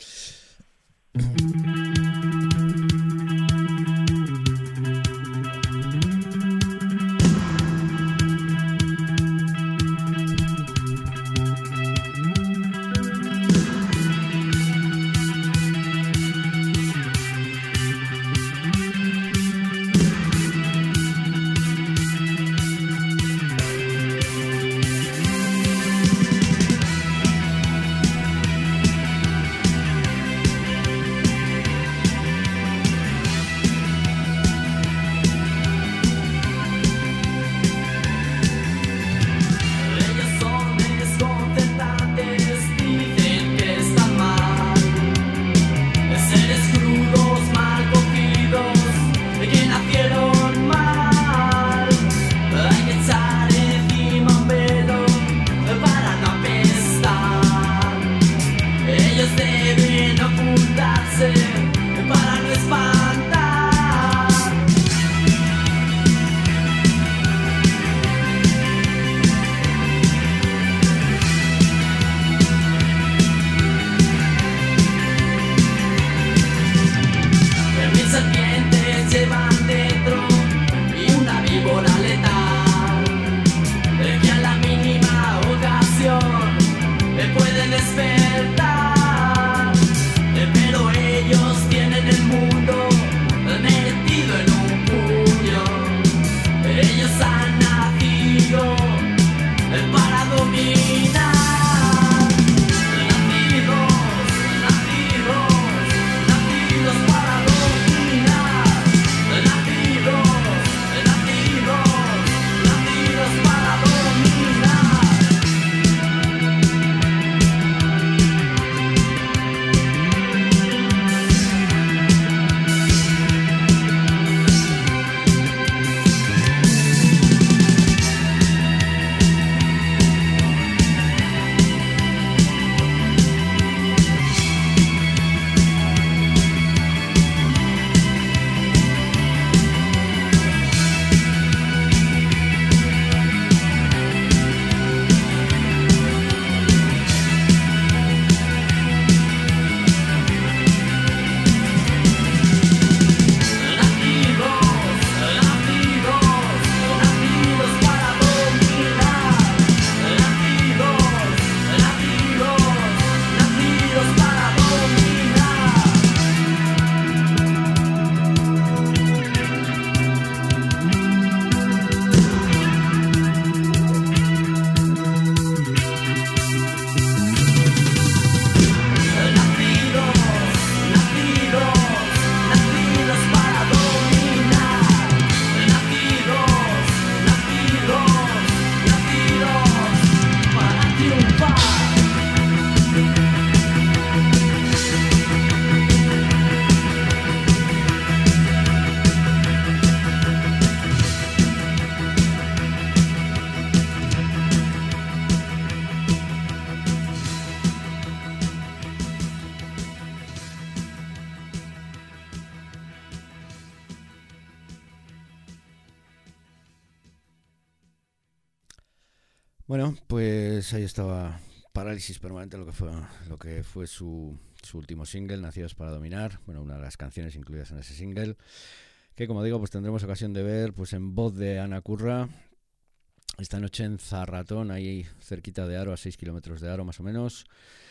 Bueno, pues ahí estaba Parálisis Permanente, lo que fue su último single, Nacidos para Dominar. Bueno, una de las canciones incluidas en ese single, que como digo, pues tendremos ocasión de ver pues en voz de Ana Curra esta noche en Zarratón, ahí cerquita de Aro, a 6 kilómetros de Aro más o menos.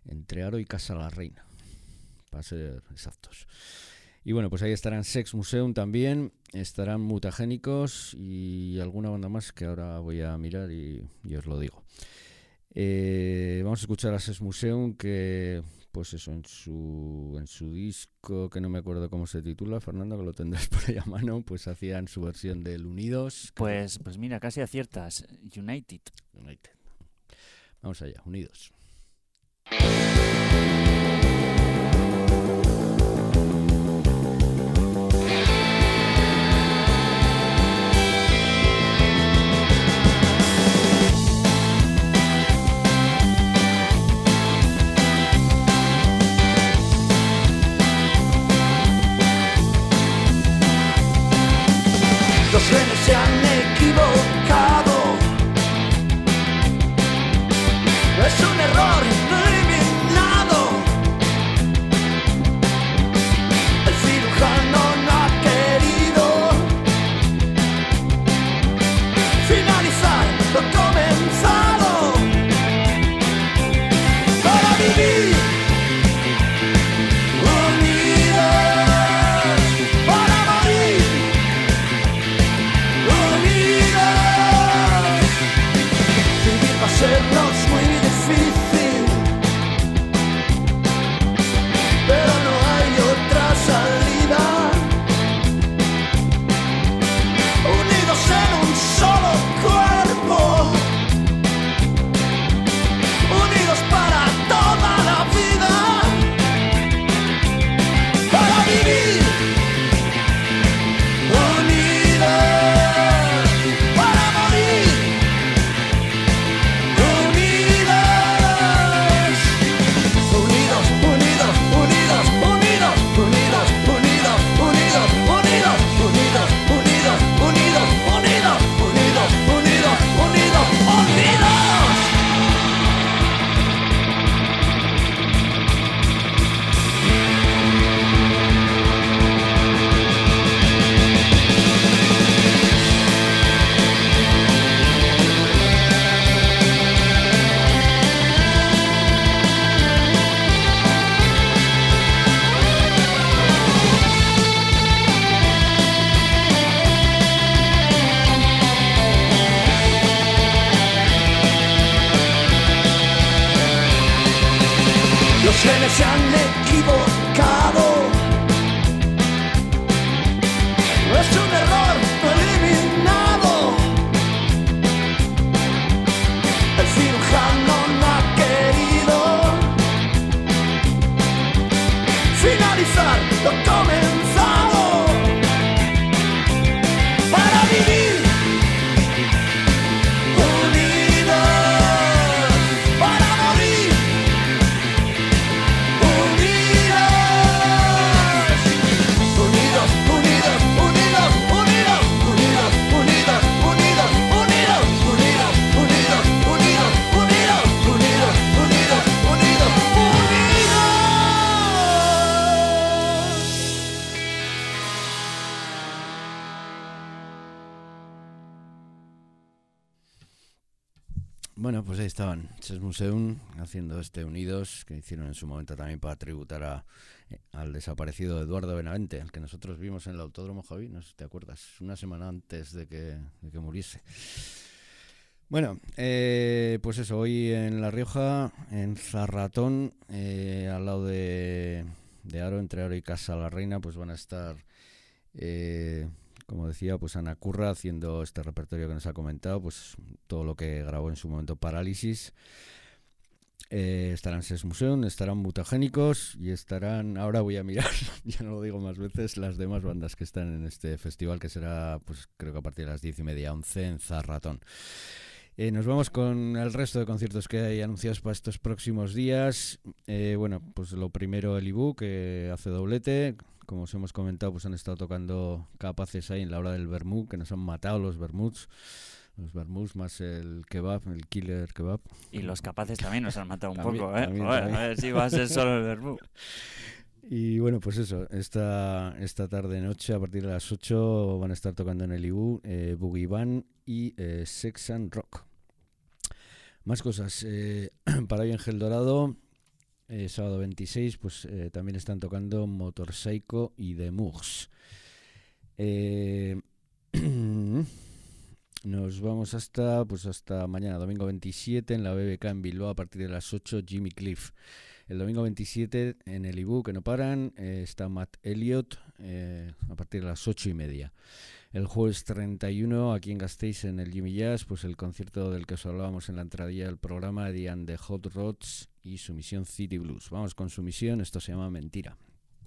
entre Aro y Casa la Reina, para ser exactos. Y bueno, pues ahí estarán Sex Museum también, estarán Mutagénicos y alguna banda más que ahora voy a mirar y os lo digo. Vamos a escuchar a Sex Museum, que pues eso, en su disco, que no me acuerdo cómo se titula, Fernando, que lo tendrás por ahí a mano, pues hacían su versión del Unidos. Pues mira, casi aciertas. United. Vamos allá, Unidos. Los genes se han equivocado. Es un error eliminado. El cirujano no ha querido finalizar lo comenzado. Para vivir unidos, para morir unidos. Vivir va a sernos muy difícil, pero no hay otra salida. Unidos en un solo cuerpo, unidos para toda la vida, para vivir unidos, para morir unidos, unidos, unidos, unidos, unidos, unidos, unidos, unidos, unidos, unidos, unidos, unidos, unidos, unidos, unidos, unidos, unidos. Los genes se han equivocado. Es un error eliminado. El cirujano no ha querido finalizar lo comenzado. Para vivir unidos, para morir unidos, unidos, unidos, unidos, unidos, unidos, unidos, unidos, unidos, unidos, unidos, unidos, unidos, unidos, unidos, unidos. Bueno, pues ahí estaban Sex Museum haciendo este Unidos, que hicieron en su momento también para tributar al desaparecido Eduardo Benavente, al que nosotros vimos en el Autódromo, Javi, no sé si te acuerdas, una semana antes de que muriese. Bueno, pues eso, hoy en La Rioja, en Zarratón, al lado de Aro, entre Aro y Casa la Reina, pues van a estar, como decía, pues Ana Curra haciendo este repertorio que nos ha comentado, pues todo lo que grabó en su momento Parálisis. Estarán Sex Museum, estarán Mutagénicos y estarán, ahora voy a mirar, ya no lo digo más veces, las demás bandas que están en este festival, que será, pues creo que a partir de las 10:30, 11 en Zarratón. Nos vamos con el resto de conciertos que hay anunciados para estos próximos días. Bueno, pues lo primero, el Ibu, que hace doblete. Como os hemos comentado, pues han estado tocando Capaces ahí en la hora del vermut, que nos han matado los vermuts. Los vermuts más el kebab, el killer kebab. Y los Capaces también nos han matado un También, poco, ¿eh? también, Joder, también. a ver si va a ser solo el vermut. Y bueno, pues eso, esta tarde-noche, a partir de las 8, van a estar tocando en el IBU Boogie Band y Sex and Rock. Más cosas. Para hoy en Gel Dorado, sábado 26, pues también están tocando Motorpsycho y The Mugs. Nos vamos hasta mañana, domingo 27, en la BBK en Bilbao, a partir de las 8, Jimmy Cliff. El domingo 27, en el IBU, que no paran, está Matt Elliott, a partir de las 8:30. El jueves 31, aquí en Gasteiz, en el Jimmy Jazz, pues el concierto del que os hablábamos en la entradilla del programa, Eddie and the Hot Rods y Sumisión City Blues. Vamos con Sumisión, esto se llama Mentira.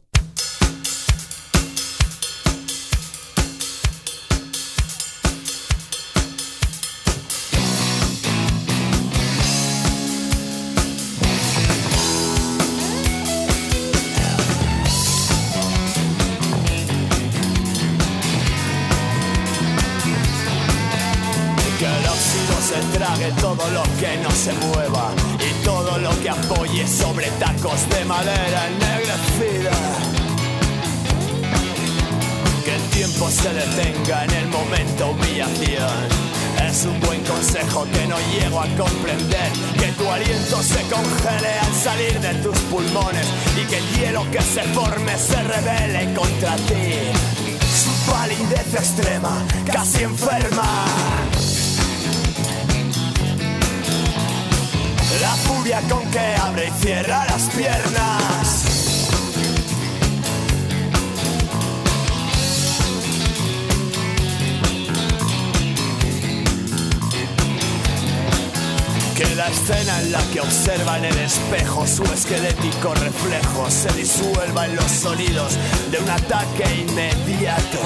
Trague todo lo que no se mueva y todo lo que apoye sobre tacos de madera ennegrecida. Que el tiempo se detenga en el momento humillación. Es un buen consejo que no llego a comprender. Que tu aliento se congele al salir de tus pulmones y que el hielo que se forme se rebele contra ti. Su palidez extrema, casi enferma. La furia con que abre y cierra las piernas. Que la escena en la que observa en el espejo su esquelético reflejo se disuelva en los sonidos de un ataque inmediato.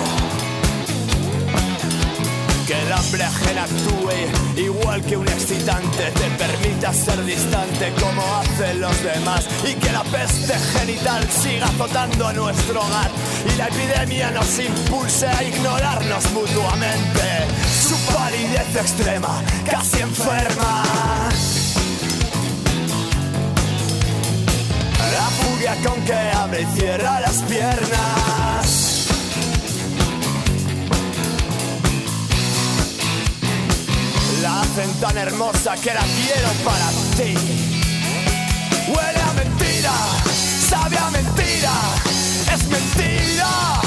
Que el hambre ajena actúe igual que un excitante, te permita ser distante como hacen los demás. Y que la peste genital siga azotando a nuestro hogar y la epidemia nos impulse a ignorarnos mutuamente. Su palidez extrema, casi enferma. La furia con que abre y cierra las piernas. La hacen tan hermosa que la quiero para ti. Huele a mentira, sabe a mentira, es mentira.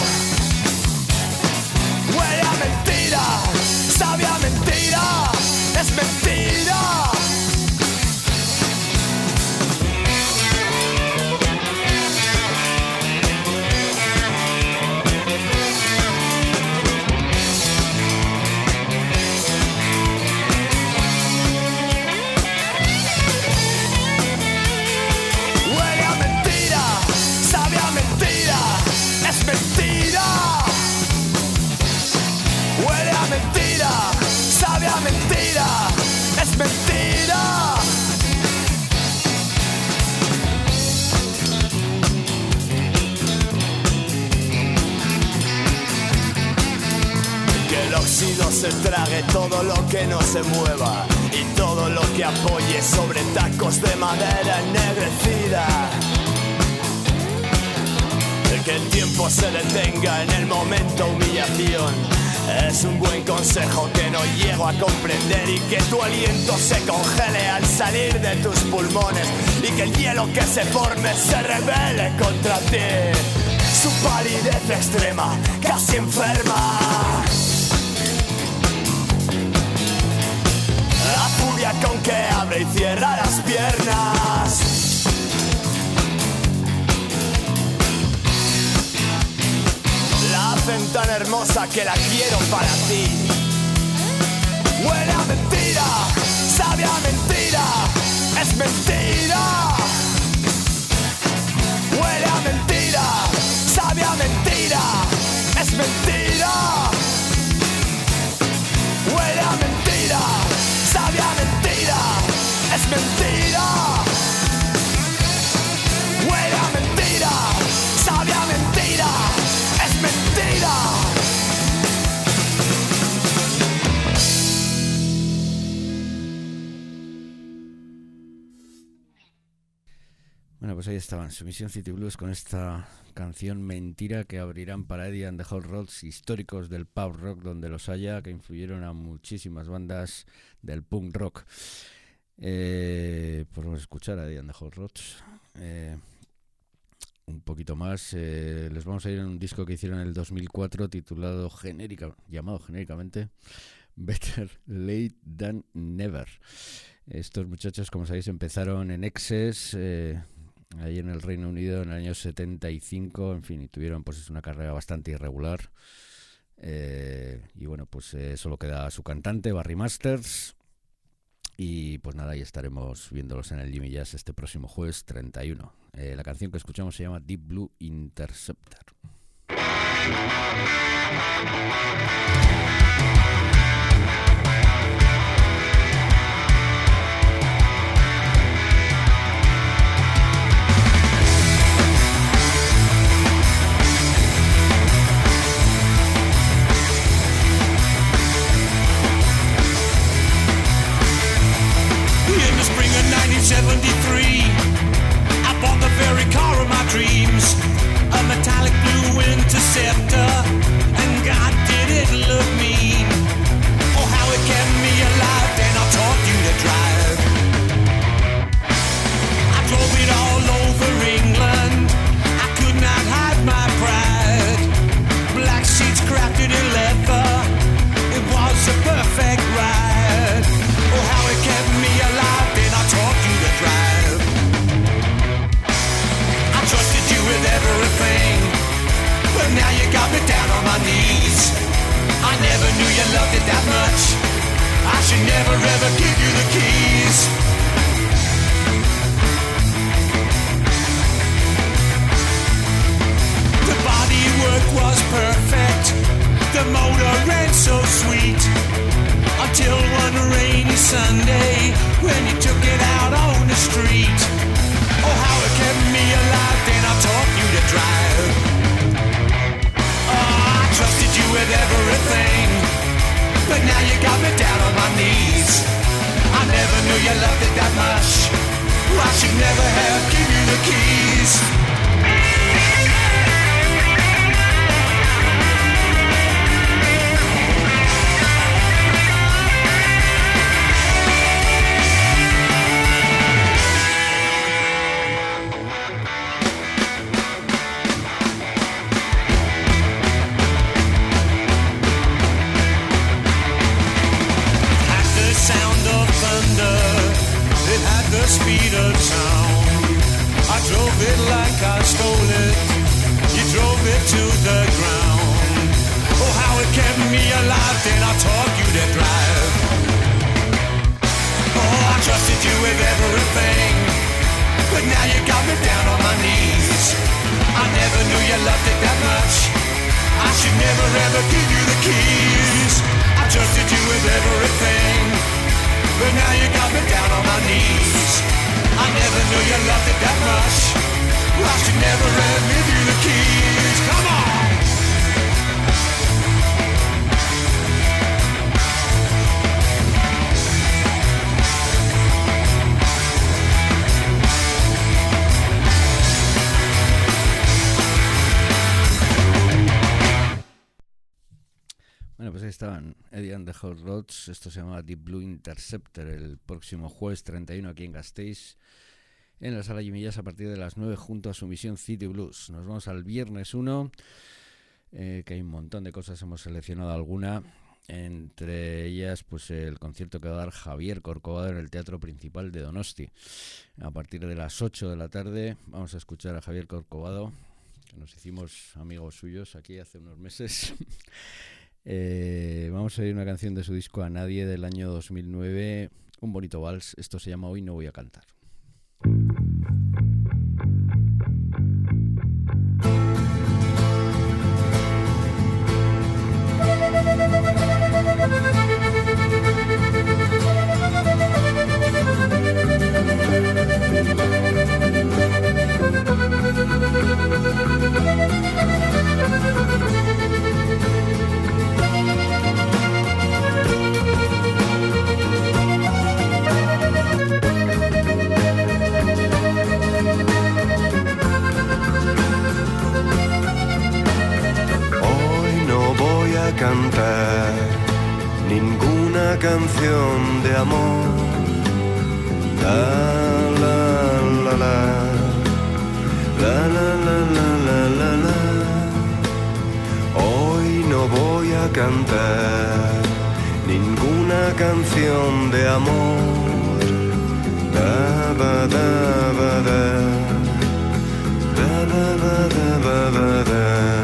Huele a mentira, sabe a mentira, es mentira. Mentira, es mentira. Que el óxido se trague todo lo que no se mueva y todo lo que apoye sobre tacos de madera ennegrecida. Que el tiempo se detenga en el momento humillación. Es un buen consejo que no llego a comprender. Y que tu aliento se congele al salir de tus pulmones y que el hielo que se forme se rebele contra ti. Su palidez extrema, casi enferma. La furia con que abre y cierra las piernas. Tan hermosa que la quiero para ti. Huele a mentira, sabe a mentira, es mentira. Huele a mentira, sabe a mentira, es mentira. Huele a mentira, sabe a mentira, es mentira. Huele a mentira, sabe a mentira, es mentira. Bueno, pues ahí estaban, Sumisión City Blues con esta canción Mentira, que abrirán para Eddie and the Hot Rods, históricos del pub rock donde los haya, que influyeron a muchísimas bandas del punk rock. Pues vamos a escuchar a Diane de Hot Rods. Un poquito más. Les vamos a ir en un disco que hicieron en el 2004 llamado genéricamente Better Late Than Never. Estos muchachos, como sabéis, empezaron en Excess, ahí en el Reino Unido en el año 75, en fin, y tuvieron pues una carrera bastante irregular. Y bueno, pues solo queda su cantante, Barry Masters. Y pues nada, ahí estaremos viéndolos en el Jimmy Jazz este próximo jueves 31. La canción que escuchamos se llama Deep Blue Interceptor. In the spring of 1973, I bought the very car of my dreams, a metallic blue Interceptor, and God did it look mean. Oh, how it kept me alive, then I taught you to drive. I drove it all over England, I could not hide my pride. Black seats crafted in leather, it was a perfect ride. Oh, how it kept me alive, then I taught you to drive. I trusted you with everything, but now you got me down on my knees. I never knew you loved it that much, I should never ever give you the keys. The bodywork was perfect, the motor ran so sweet, until one rainy Sunday when you took it out on the street. Oh, how it kept me alive, then I taught you to drive. Oh, I trusted you with everything, but now you got me down on my knees. I never knew you loved it that much, I should never have given you the keys. It had the speed of sound. I drove it like I stole it. You drove it to the ground. Oh, how it kept me alive, then I taught you to drive. Oh, I trusted you with everything, but now you got me down on my knees. I never knew you loved it that much, I should never ever give you the keys. I trusted you with everything, but now you got me down on my knees. I never knew you loved it that much, I should never have give you the keys. Come on! Bueno, pues ahí estaban Eddie and the Hot Rods. Esto se llama Deep Blue Interceptor. El próximo jueves 31 aquí en Gasteiz, en la sala Jimmy Jazz, a partir de las 9, junto a su misión City Blues. Nos vamos al viernes 1, que hay un montón de cosas, hemos seleccionado alguna. Entre ellas, pues el concierto que va a dar Javier Corcovado en el Teatro Principal de Donosti. A partir de las 8 de la tarde vamos a escuchar a Javier Corcovado, que nos hicimos amigos suyos aquí hace unos meses. Vamos a oír una canción de su disco A Nadie del año 2009, un bonito vals. Esto se llama Hoy no voy a cantar. La la la la, la la la la la la la. Hoy no voy a cantar ninguna canción de amor. Da ba da ba da, da ba ba da ba ba da.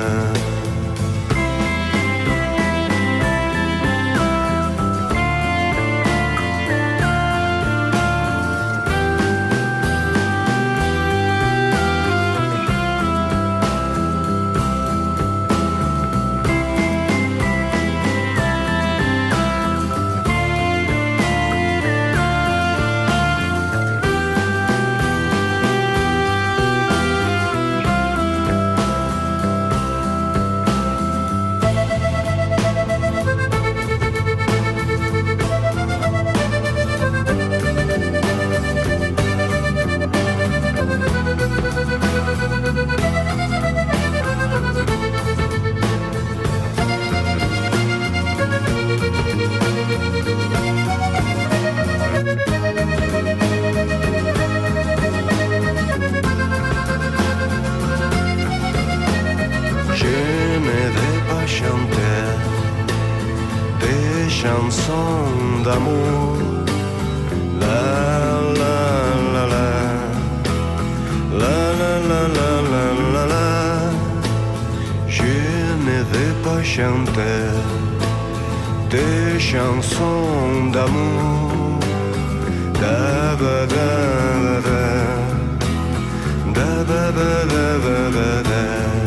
Chanson d'amour, la la la la, la la la la la la la. Je ne vais pas chanter des chansons d'amour, da ba da da da, da ba ba da ba ba da.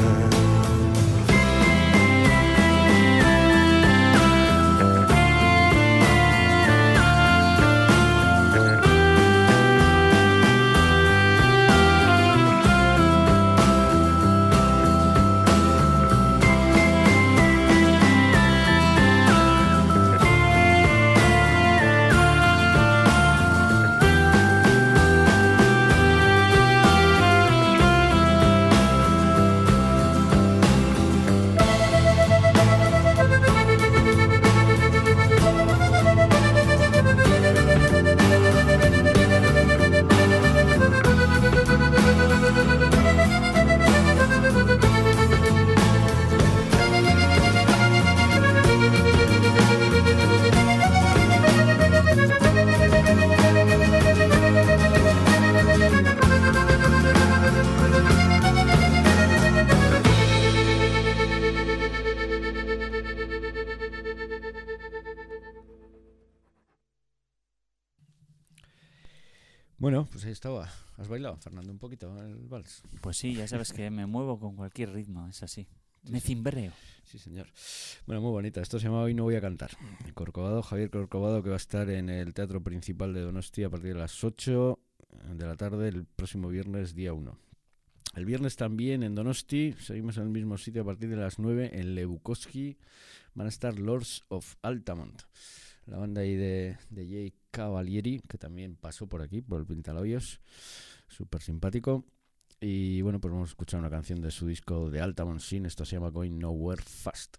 Bueno, pues ahí estaba. ¿Has bailado, Fernando, un poquito el vals? Pues sí, ya sabes que me muevo con cualquier ritmo, es así. Me cimbreo. Sí, señor. Bueno, muy bonita. Esto se llama Hoy no voy a cantar. Corcovado, Javier Corcovado, que va a estar en el Teatro Principal de Donosti a partir de las 8 de la tarde el próximo viernes, día 1. El viernes también en Donosti, seguimos en el mismo sitio a partir de las 9 en Lebukowski. Van a estar Lords of Altamont, la banda ahí de Jay Cavalieri, que también pasó por aquí, por el Pintalabios, súper simpático. Y bueno, pues vamos a escuchar una canción de su disco de Altamont Sin. Esto se llama Going Nowhere Fast.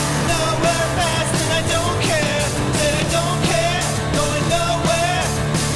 Nowhere fast and I don't care, going nowhere.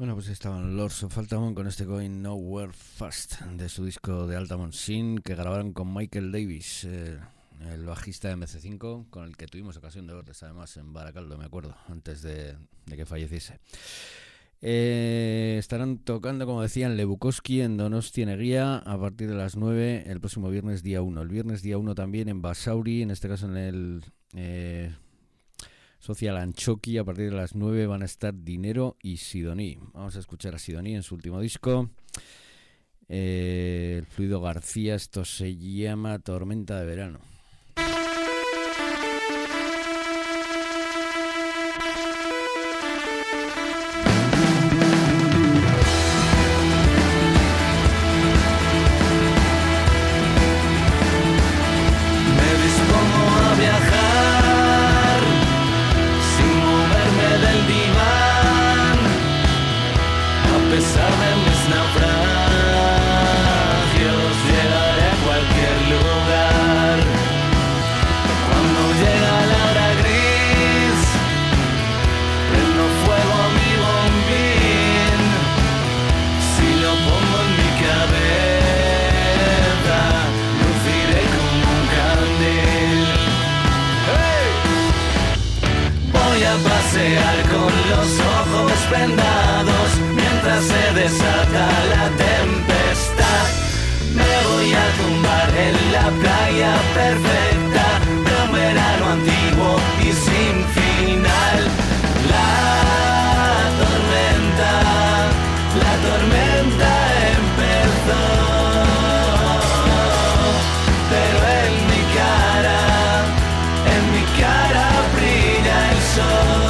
Bueno, pues estaban Lords of Altamont con este Going Nowhere Fast de su disco de Altamont Sin, que grabaron con Michael Davis, el bajista de MC5, con el que tuvimos ocasión de verles además en Baracaldo, me acuerdo, antes de que falleciese. Estarán tocando, como decía, en Le Bukowski, en Donostia Neguía, a partir de las 9 el próximo viernes día 1. El viernes día 1 también en Basauri, en este caso en el Social Anchoqui, a partir de las 9 van a estar Dinero y Sidoní. Vamos a escuchar a Sidoní en su último disco, el Fluido García. Esto se llama Tormenta de Verano. Pasear con los ojos vendados mientras se desata la tempestad. Me voy a tumbar en la playa perfecta de un verano antiguo y sin final. La tormenta empezó, pero en mi cara brilla el sol.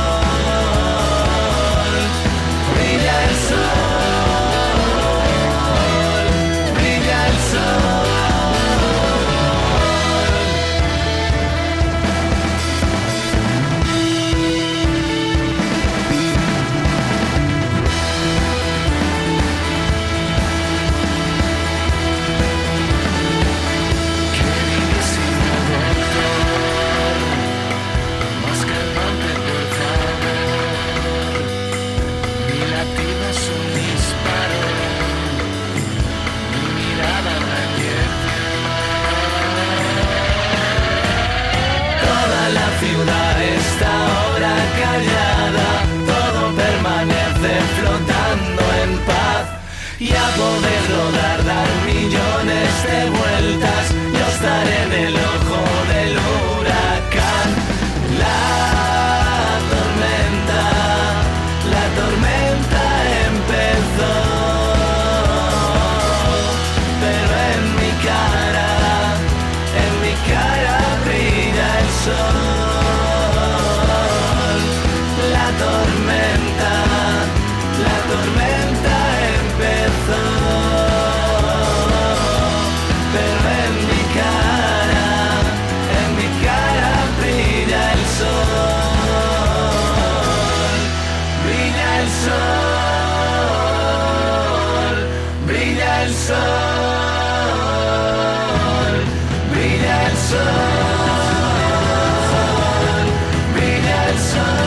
Flotando en paz y a poder rodar, dar millones de vueltas, yo estaré en el ojo del huracán. La tormenta empezó, pero en mi cara brilla el sol. La tormenta empezó, pero en mi cara brilla el sol. Brilla el sol, brilla el sol, brilla el sol, brilla el sol.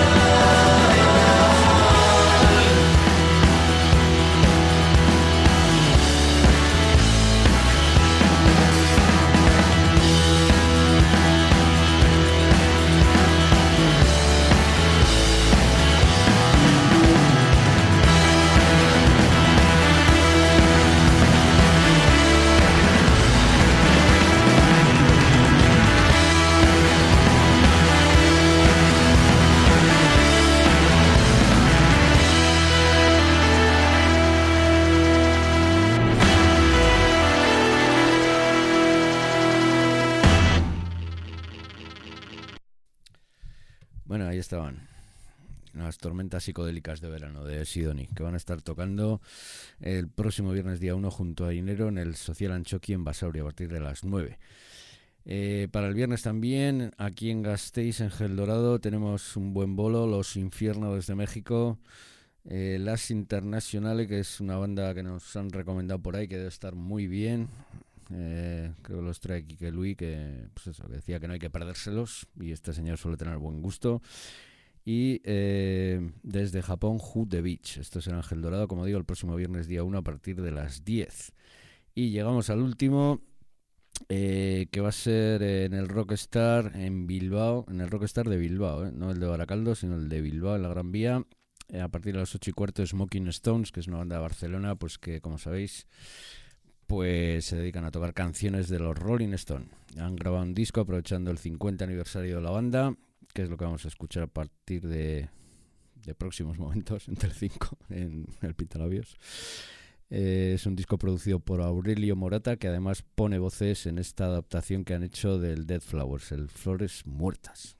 Bueno, ahí estaban las tormentas psicodélicas de verano de Sidoní, que van a estar tocando el próximo viernes día 1 junto a Dinero en el Social Anchoqui en Basauri a partir de las 9. Para el viernes también, aquí en Gasteiz, en Gel Dorado, tenemos un buen bolo, Los Infiernos desde México, Las Internacionales, que es una banda que nos han recomendado por ahí, que debe estar muy bien. Creo que los trae Quique Luis, que, pues eso, que decía que no hay que perdérselos, y este señor suele tener buen gusto. Y desde Japón, Who the Beach. Esto es en Ángel Dorado, como digo, el próximo viernes día 1 a partir de las 10. Y llegamos al último, que va a ser en el Rockstar en Bilbao, en el Rockstar de Bilbao, no el de Baracaldo, sino el de Bilbao, en la Gran Vía, a partir de las 8:15, Smoking Stones, que es una banda de Barcelona, pues que, como sabéis, pues se dedican a tocar canciones de los Rolling Stones. Han grabado un disco aprovechando el 50 aniversario de la banda, que es lo que vamos a escuchar a partir de próximos momentos, en Telecinco, en el Pintalabios. Es un disco producido por Aurelio Morata, que además pone voces en esta adaptación que han hecho del Dead Flowers, el Flores Muertas.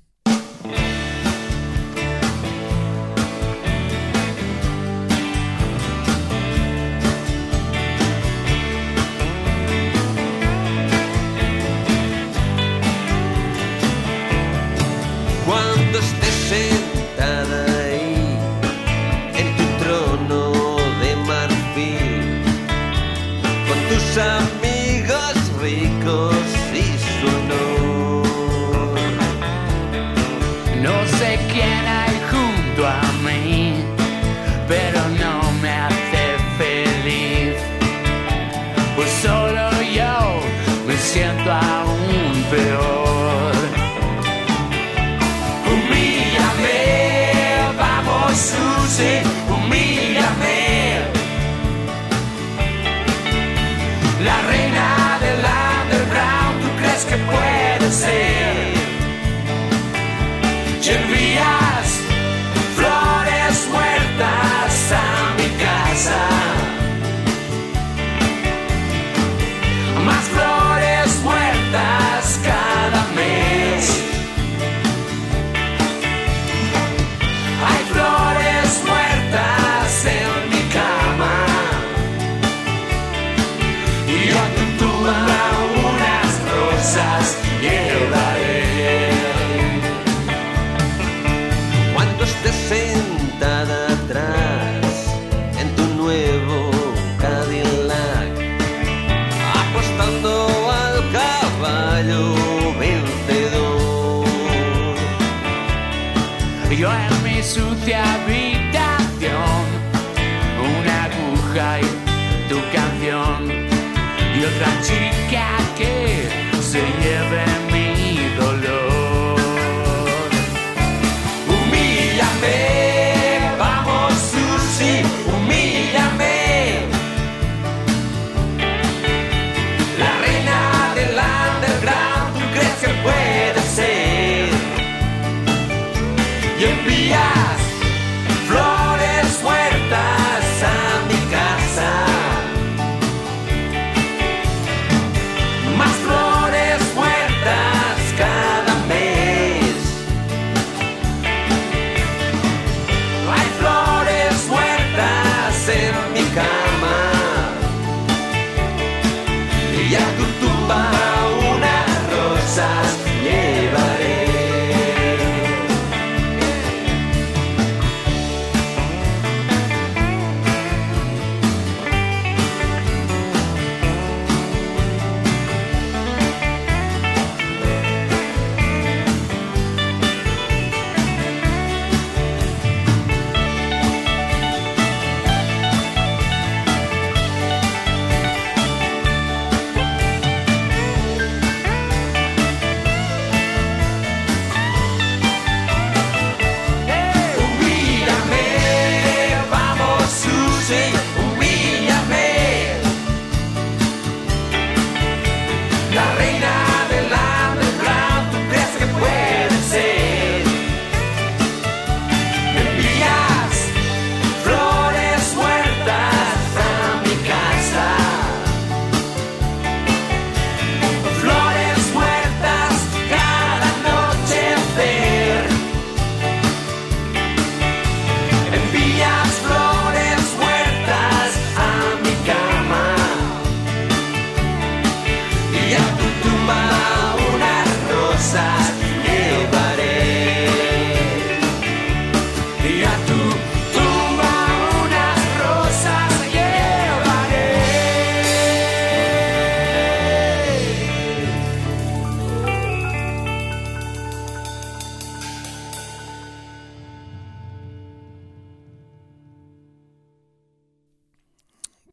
Cuando estés sentada ahí en tu trono de marfil, con tus amigos ricos y su honor, no sé quién hay junto a mí, pero no me hace feliz, pues solo yo me siento aún peor. Susie, humíllame. La reina del underground, ¿tú crees que puede ser? Y envías flores muertas a mi casa. Más flores muertas cada mes. Hay flores muertas en mi cama y yo a tu tumba unas rosas llevaré. cuando estés sentada atrás en tu nuevo Cadillac, apostando al caballo vencedor. Yo en mi sucia habitación, una aguja y tu canción, y otra chica que se lleve mi dolor. Humíllame, vamos Susie, humíllame. La reina del underground, ¿tú crees que puede ser? Y envías flores muertas a mi casa. Más flores muertas cada mes. Hay flores muertas en mi cama y a tu tumba unas rosas llevaré.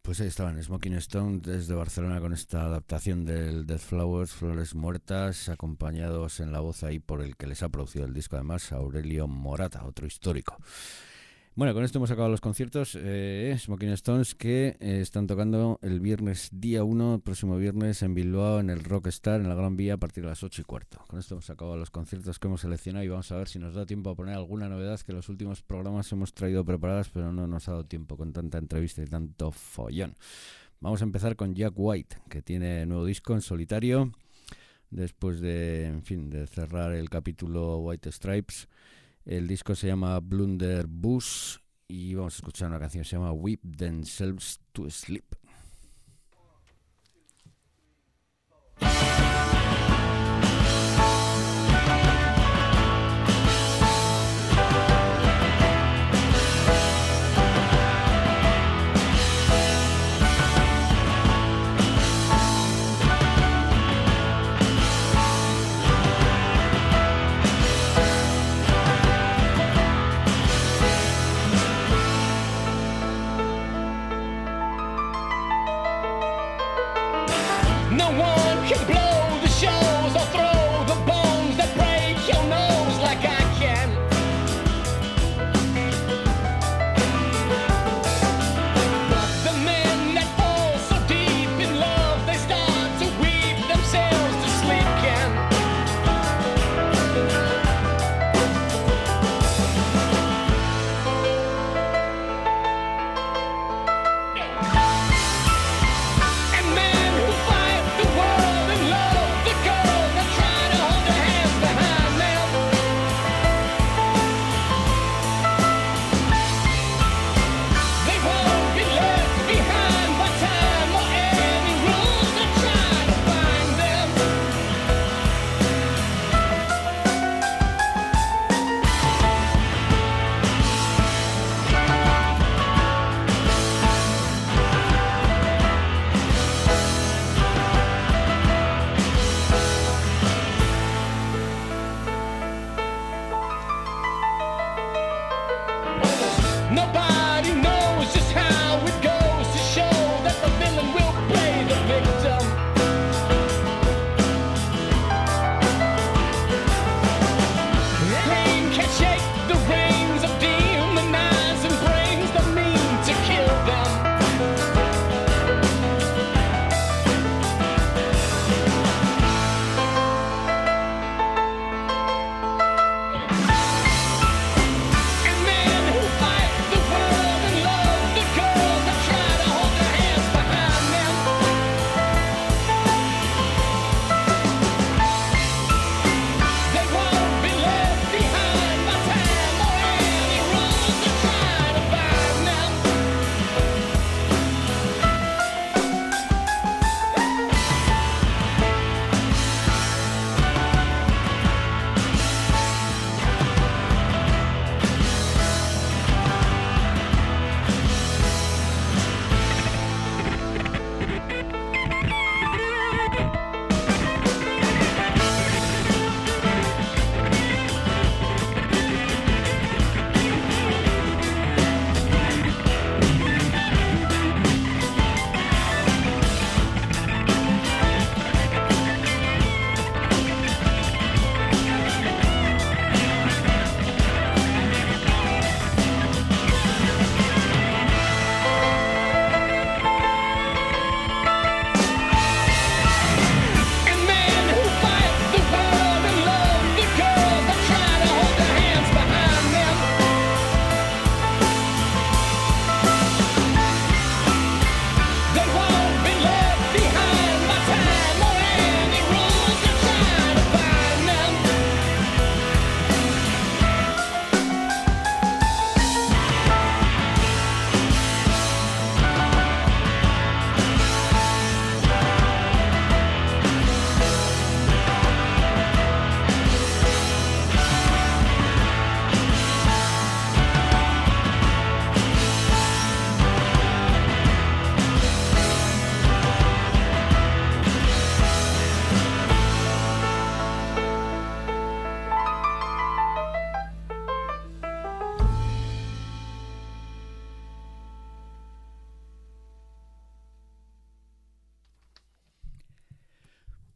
Pues ahí estaban Smoking Stone desde Barcelona con esta adaptación del Dead Flowers, Flores Muertas, acompañados en la voz ahí por el que les ha producido el disco, además, Aurelio Morata, otro histórico. Bueno, con esto hemos acabado los conciertos. Smoking Stones que están tocando el viernes día 1, próximo viernes en Bilbao, en el Rockstar, en la Gran Vía, a partir de las 8:15. Con esto hemos acabado los conciertos que hemos seleccionado y vamos a ver si nos da tiempo a poner alguna novedad que los últimos programas hemos traído preparadas, pero no nos ha dado tiempo con tanta entrevista y tanto follón. Vamos a empezar con Jack White, que tiene nuevo disco en solitario, después de cerrar el capítulo White Stripes. El disco se llama Blunderbuss y vamos a escuchar una canción que se llama Weep Themselves to Sleep.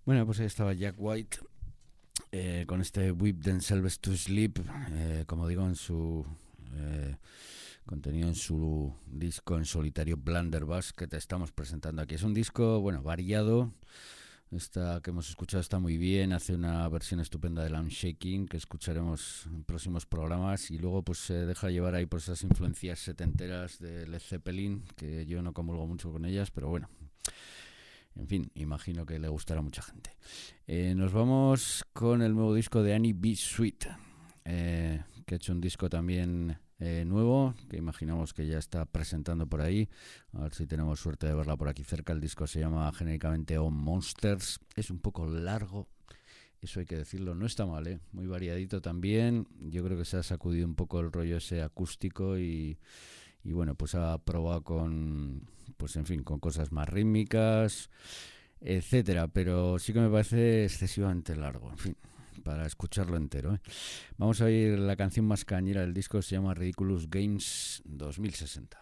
Bueno, pues ahí estaba Jack White con este Whip Themselves to Sleep, como digo, en su contenido en su disco en solitario Blunderbuss, que te estamos presentando aquí. Es un disco, bueno, variado. Esta que hemos escuchado está muy bien, hace una versión estupenda de Lamb Shaking que escucharemos en próximos programas, y luego pues se deja llevar ahí por esas influencias setenteras de Led Zeppelin, que yo no comulgo mucho con ellas, pero bueno, en fin, imagino que le gustará a mucha gente. Nos vamos con el nuevo disco de Annie B. Sweet, que ha hecho un disco también nuevo, que imaginamos que ya está presentando por ahí. A ver si tenemos suerte de verla por aquí cerca. El disco se llama genéricamente On Monsters. Es un poco largo, eso hay que decirlo. No está mal, muy variadito también. Yo creo que se ha sacudido un poco el rollo ese acústico y bueno, pues ha probado con, pues en fin, con cosas más rítmicas, etcétera, pero sí que me parece excesivamente largo, en fin, para escucharlo entero. Vamos a oír la canción más cañera del disco, se llama Ridiculous Games 2060.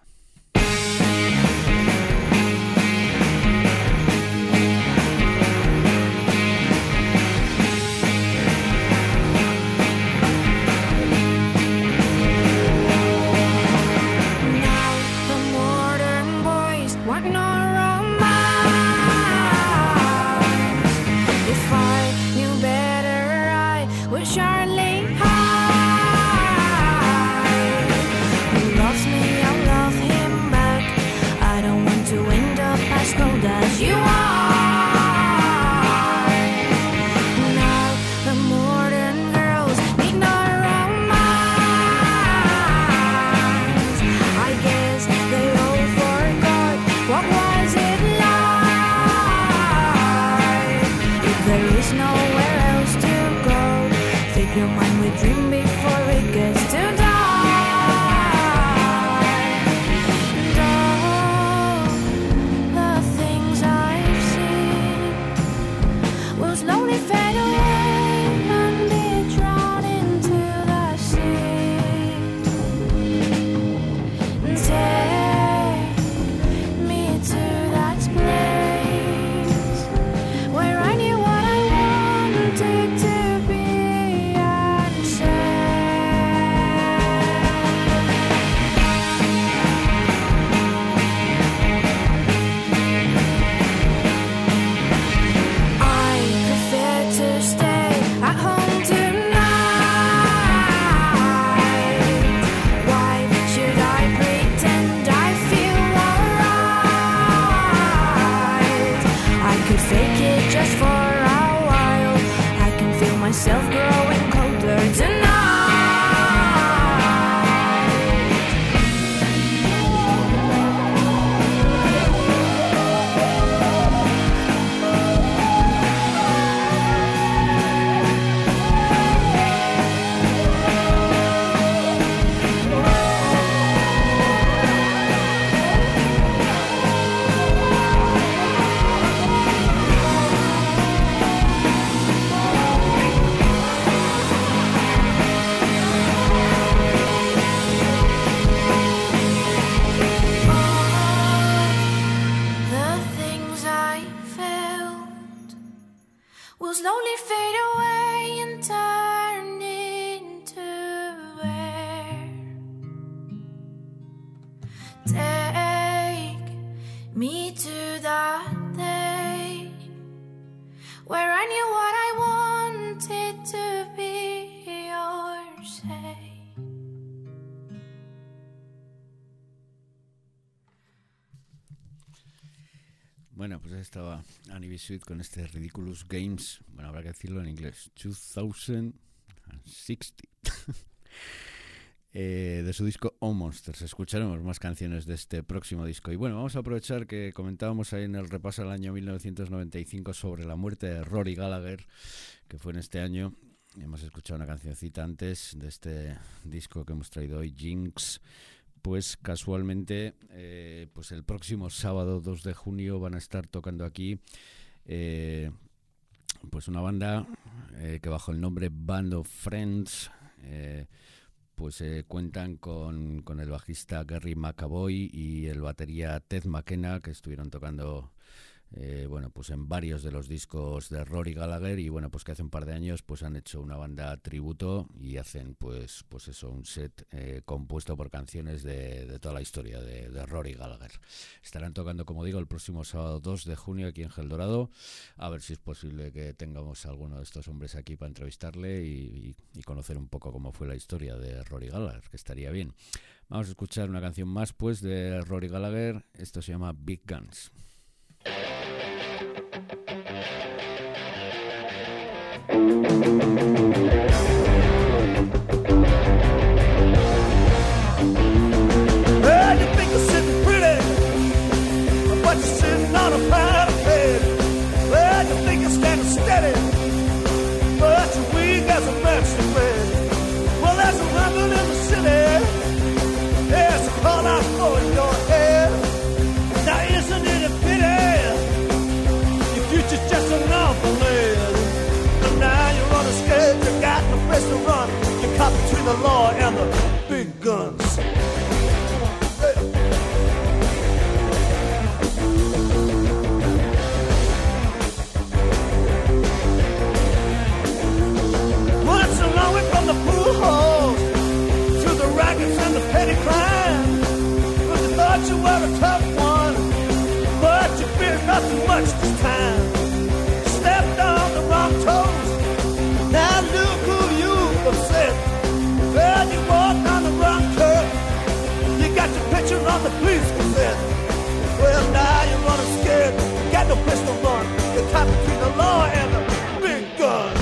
Bueno, pues ahí estaba Annie B. Sweet con este Ridiculous Games, bueno, habrá que decirlo en inglés, 2060, de su disco On Monsters. Escucharemos más canciones de este próximo disco. Y bueno, vamos a aprovechar que comentábamos ahí en el repaso del año 1995 sobre la muerte de Rory Gallagher, que fue en este año. Hemos escuchado una cancioncita antes de este disco que hemos traído hoy, Jinx. Pues casualmente, pues el próximo sábado 2 de junio van a estar tocando aquí pues una banda que bajo el nombre Band of Friends pues cuentan con el bajista Gary McAvoy y el batería Ted McKenna, que estuvieron tocando bueno, pues en varios de los discos de Rory Gallagher, y bueno, pues que hace un par de años pues han hecho una banda tributo y hacen pues eso, un set compuesto por canciones de toda la historia de Rory Gallagher. Estarán tocando, como digo, el próximo sábado 2 de junio aquí en Gel Dorado. A ver si es posible que tengamos a alguno de estos hombres aquí para entrevistarle y conocer un poco cómo fue la historia de Rory Gallagher, que estaría bien. Vamos a escuchar una canción más pues de Rory Gallagher. Esto se llama Big Guns. Well, you think you're sitting pretty, but you're sitting on a pile of hay. Well, you think you're standing steady, but you're weak as a matchstick man. Well, there's a rumble in the city, there's a call out for your head. Now isn't it a pity, your future's just an awful land. But now you're on a skate, you got no place to run. You're caught between the law and the big guns. Well, it's a long way from the pool halls to the rackets and the petty crime. But you thought you were a tough one, but you feared nothing much this time. Stepped on the wrong toes, now look who you've upset. Well, you walked on the wrong curb, you got your picture on the police cassette. Well, now you're running scared, you got no place to run. You're caught between the law and the big guns.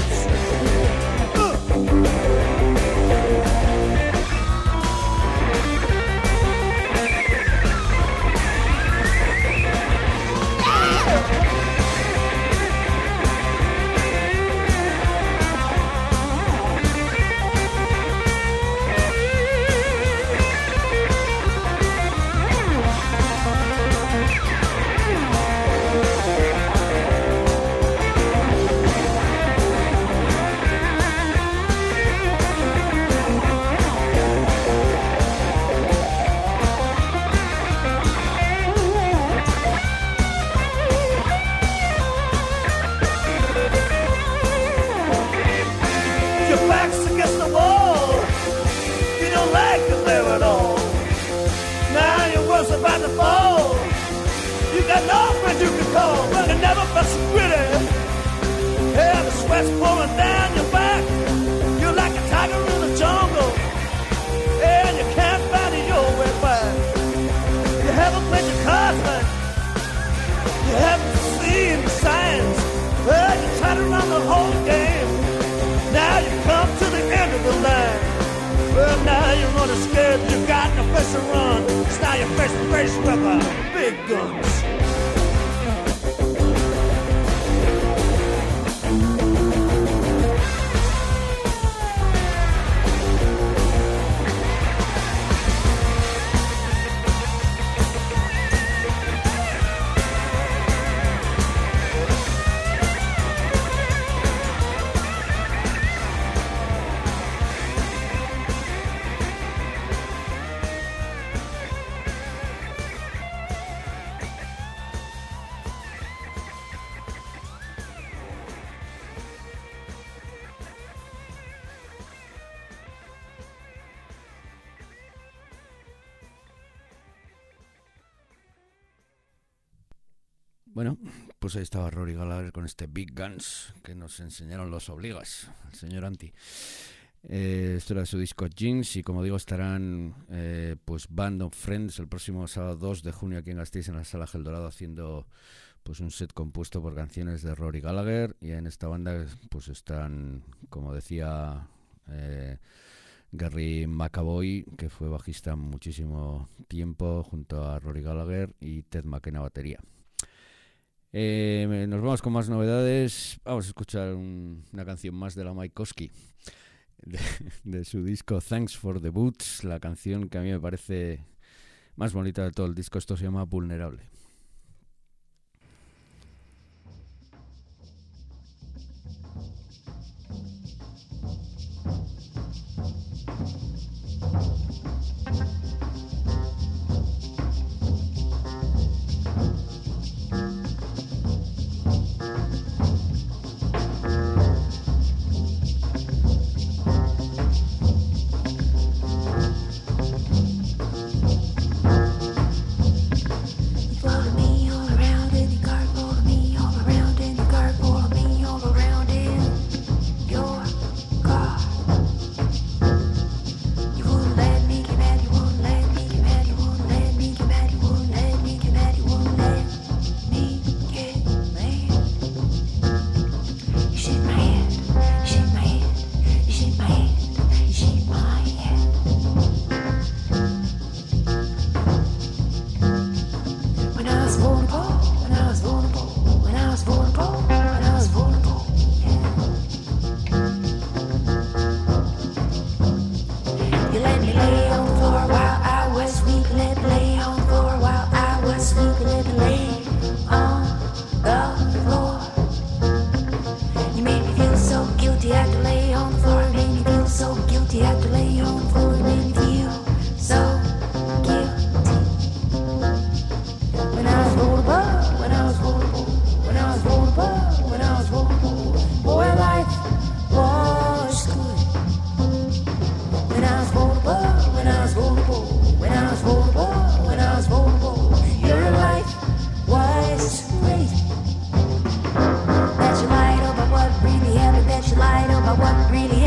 Your back's against the wall, you don't like it there at all. Now your world's about to fall, you got no friend you can call. Well, you never felt so pretty, yeah, the sweat's pouring down your back. You're like a tiger in the jungle, and you can't find your way back. You haven't played your cards right, you haven't seen the signs. Well, you tried to run the whole game, now you come to the end of the line. Well, now you're running scared, you got no place to run. It's now your face to face with the big guns. Bueno, pues ahí estaba Rory Gallagher con este Big Guns que nos enseñaron los obligas, el señor Anti. Esto era de su disco Jeans, y como digo estarán pues Band of Friends el próximo sábado 2 de junio aquí en Gasteiz, en la Sala Gel Dorado, haciendo pues un set compuesto por canciones de Rory Gallagher. Y en esta banda pues están, como decía, Gary McAvoy, que fue bajista muchísimo tiempo junto a Rory Gallagher, y Ted McKenna batería. Nos vamos con más novedades. Vamos a escuchar una canción más de la Mike Koski, de su disco Thanks for the Boots, la canción que a mí me parece más bonita de todo el disco. Esto se llama Vulnerable.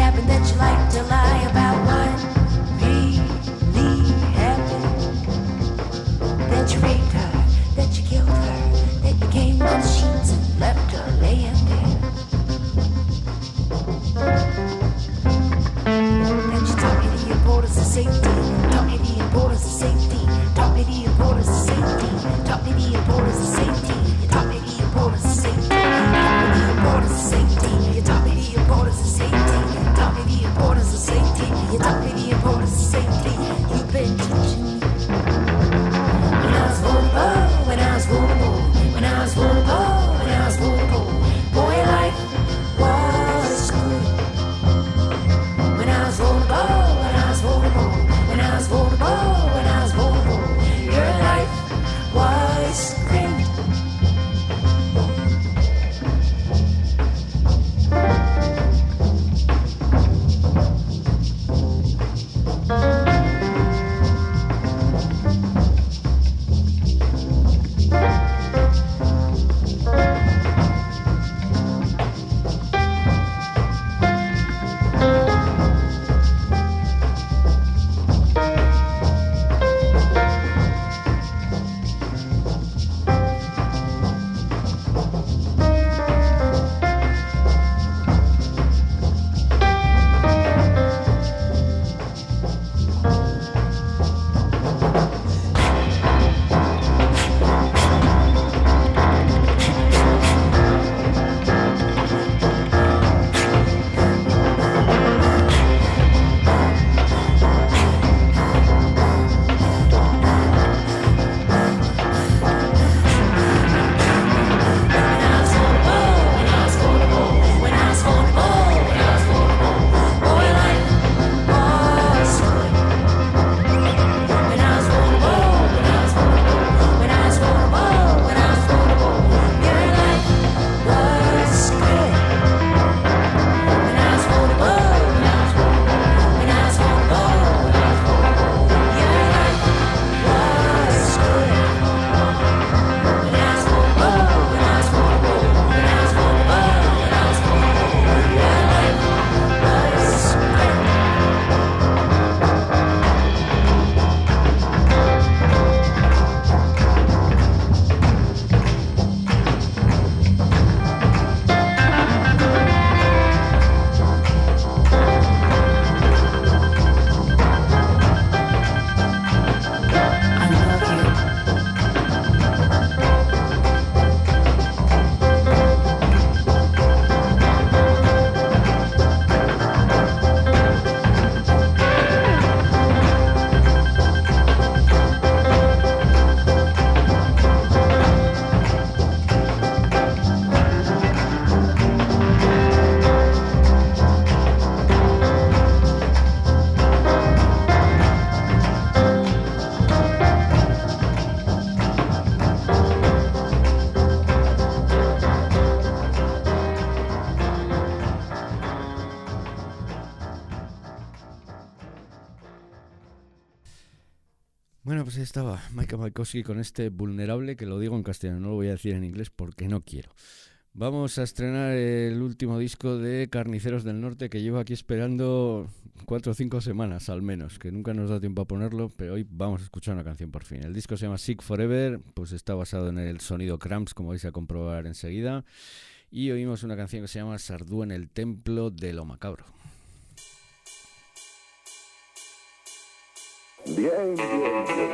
happened that you like to lie about what really happened. That you raped her, that you killed her, that you came on the sheets and left her laying there. That you taught me the importance of safety, taught me the importance of safety, taught me the importance of safety, taught me the importance of safety, you taught me the importance of safety, taught me the importance of safety, you taught me the importance of safety, taught me the importance of safety, you taught me the importance of safety, you've been teaching me. When I was vulnerable, when I was vulnerable, when I was vulnerable, when I was vulnerable, boy, life was good. When I was vulnerable, when I was vulnerable, when I was vulnerable, when I was vulnerable, your life was great. Bueno, pues ahí estaba Micah Maikowski con este Vulnerable, que lo digo en castellano, no lo voy a decir en inglés porque no quiero. Vamos a estrenar el último disco de Carniceros del Norte, que llevo aquí esperando 4 o 5 semanas al menos, que nunca nos da tiempo a ponerlo, pero hoy vamos a escuchar una canción por fin. El disco se llama Sick Forever, pues está basado en el sonido Cramps, como vais a comprobar enseguida, y oímos una canción que se llama Sardú en el Templo de lo Macabro. Bien, bien, bien.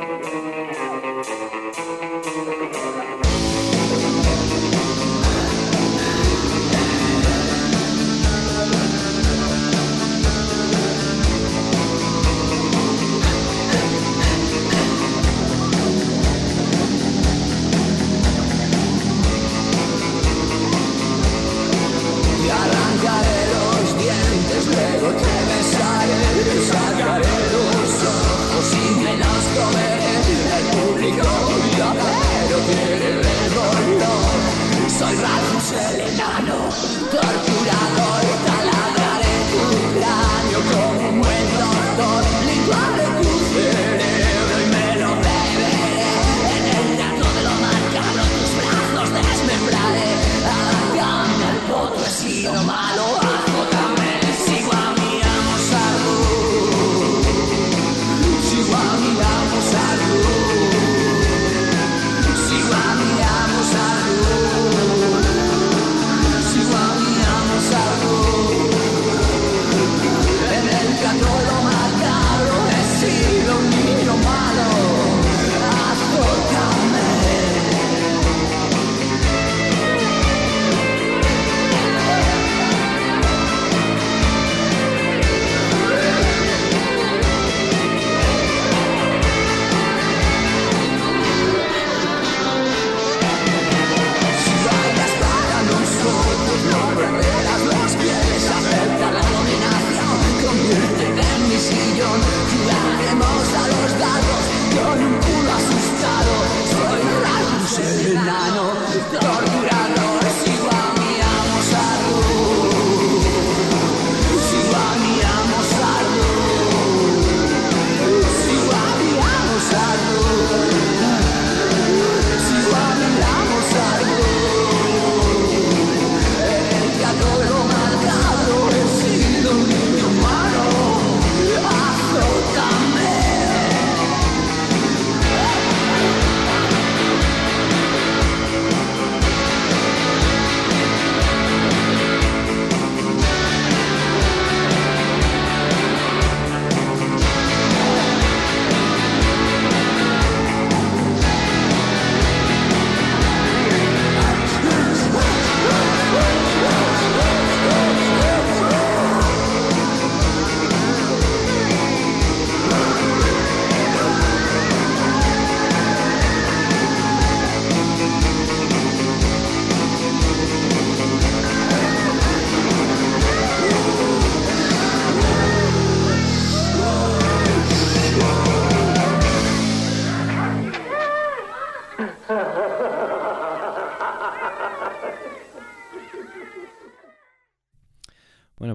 Te arrancaré los dientes, luego te besaré, te sacaré los ojos y me los comeré.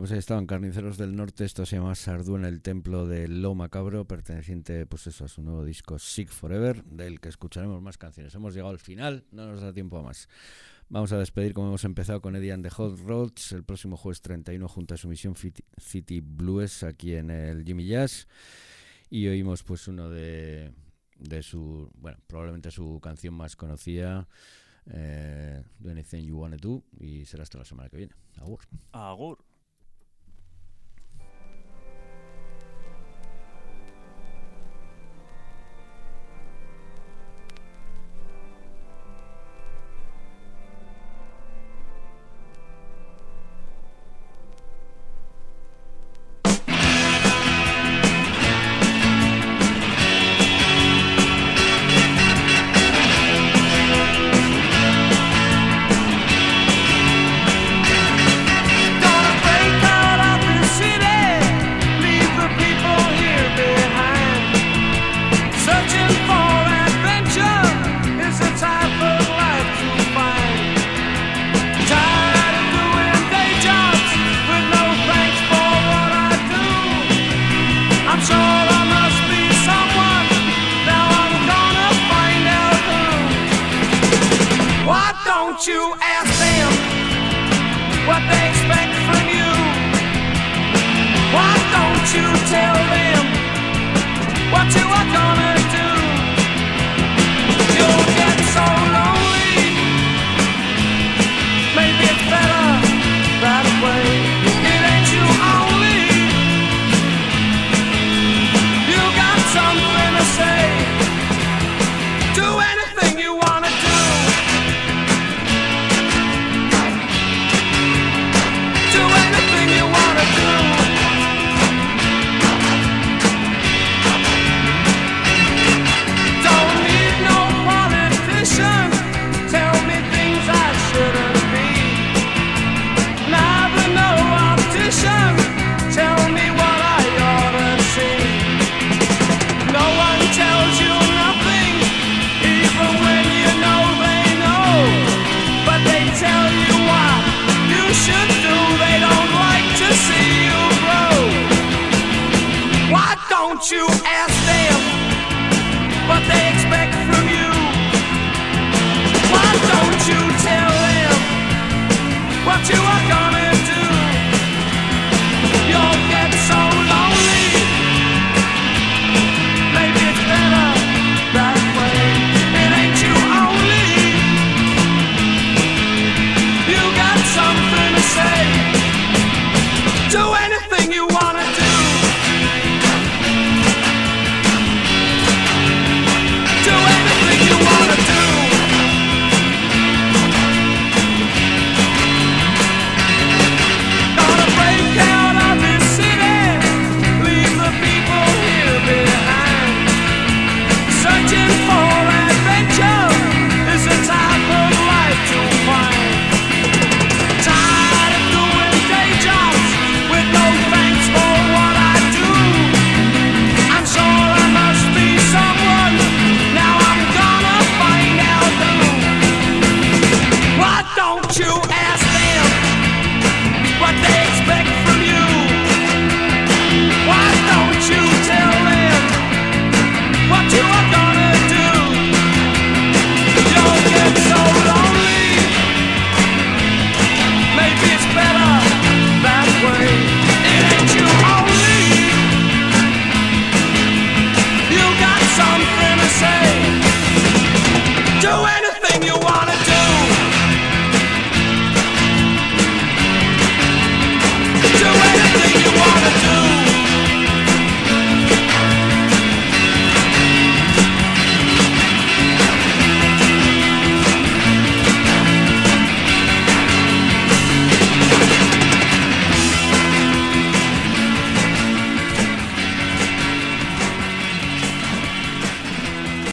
Pues ahí estaban Carniceros del Norte. Esto se llama Sarduena, el templo de lo macabro, perteneciente pues eso, a su nuevo disco Sick Forever, del que escucharemos más canciones. Hemos llegado al final, no nos da tiempo a más. Vamos a despedir como hemos empezado con Eddie and the Hot Rods el próximo jueves 31 junto a su misión City Blues aquí en el Jimmy Jazz, y oímos pues uno de su, bueno, probablemente su canción más conocida, Do Anything You Wanna Do, y será hasta la semana que viene. Agur. Agur. You ask them what they expect from you. Why don't you tell them what you are gonna do? You'll get so lonely. Maybe it's better that way. It ain't you only. You got something to say. Do anything you wanna do. You ask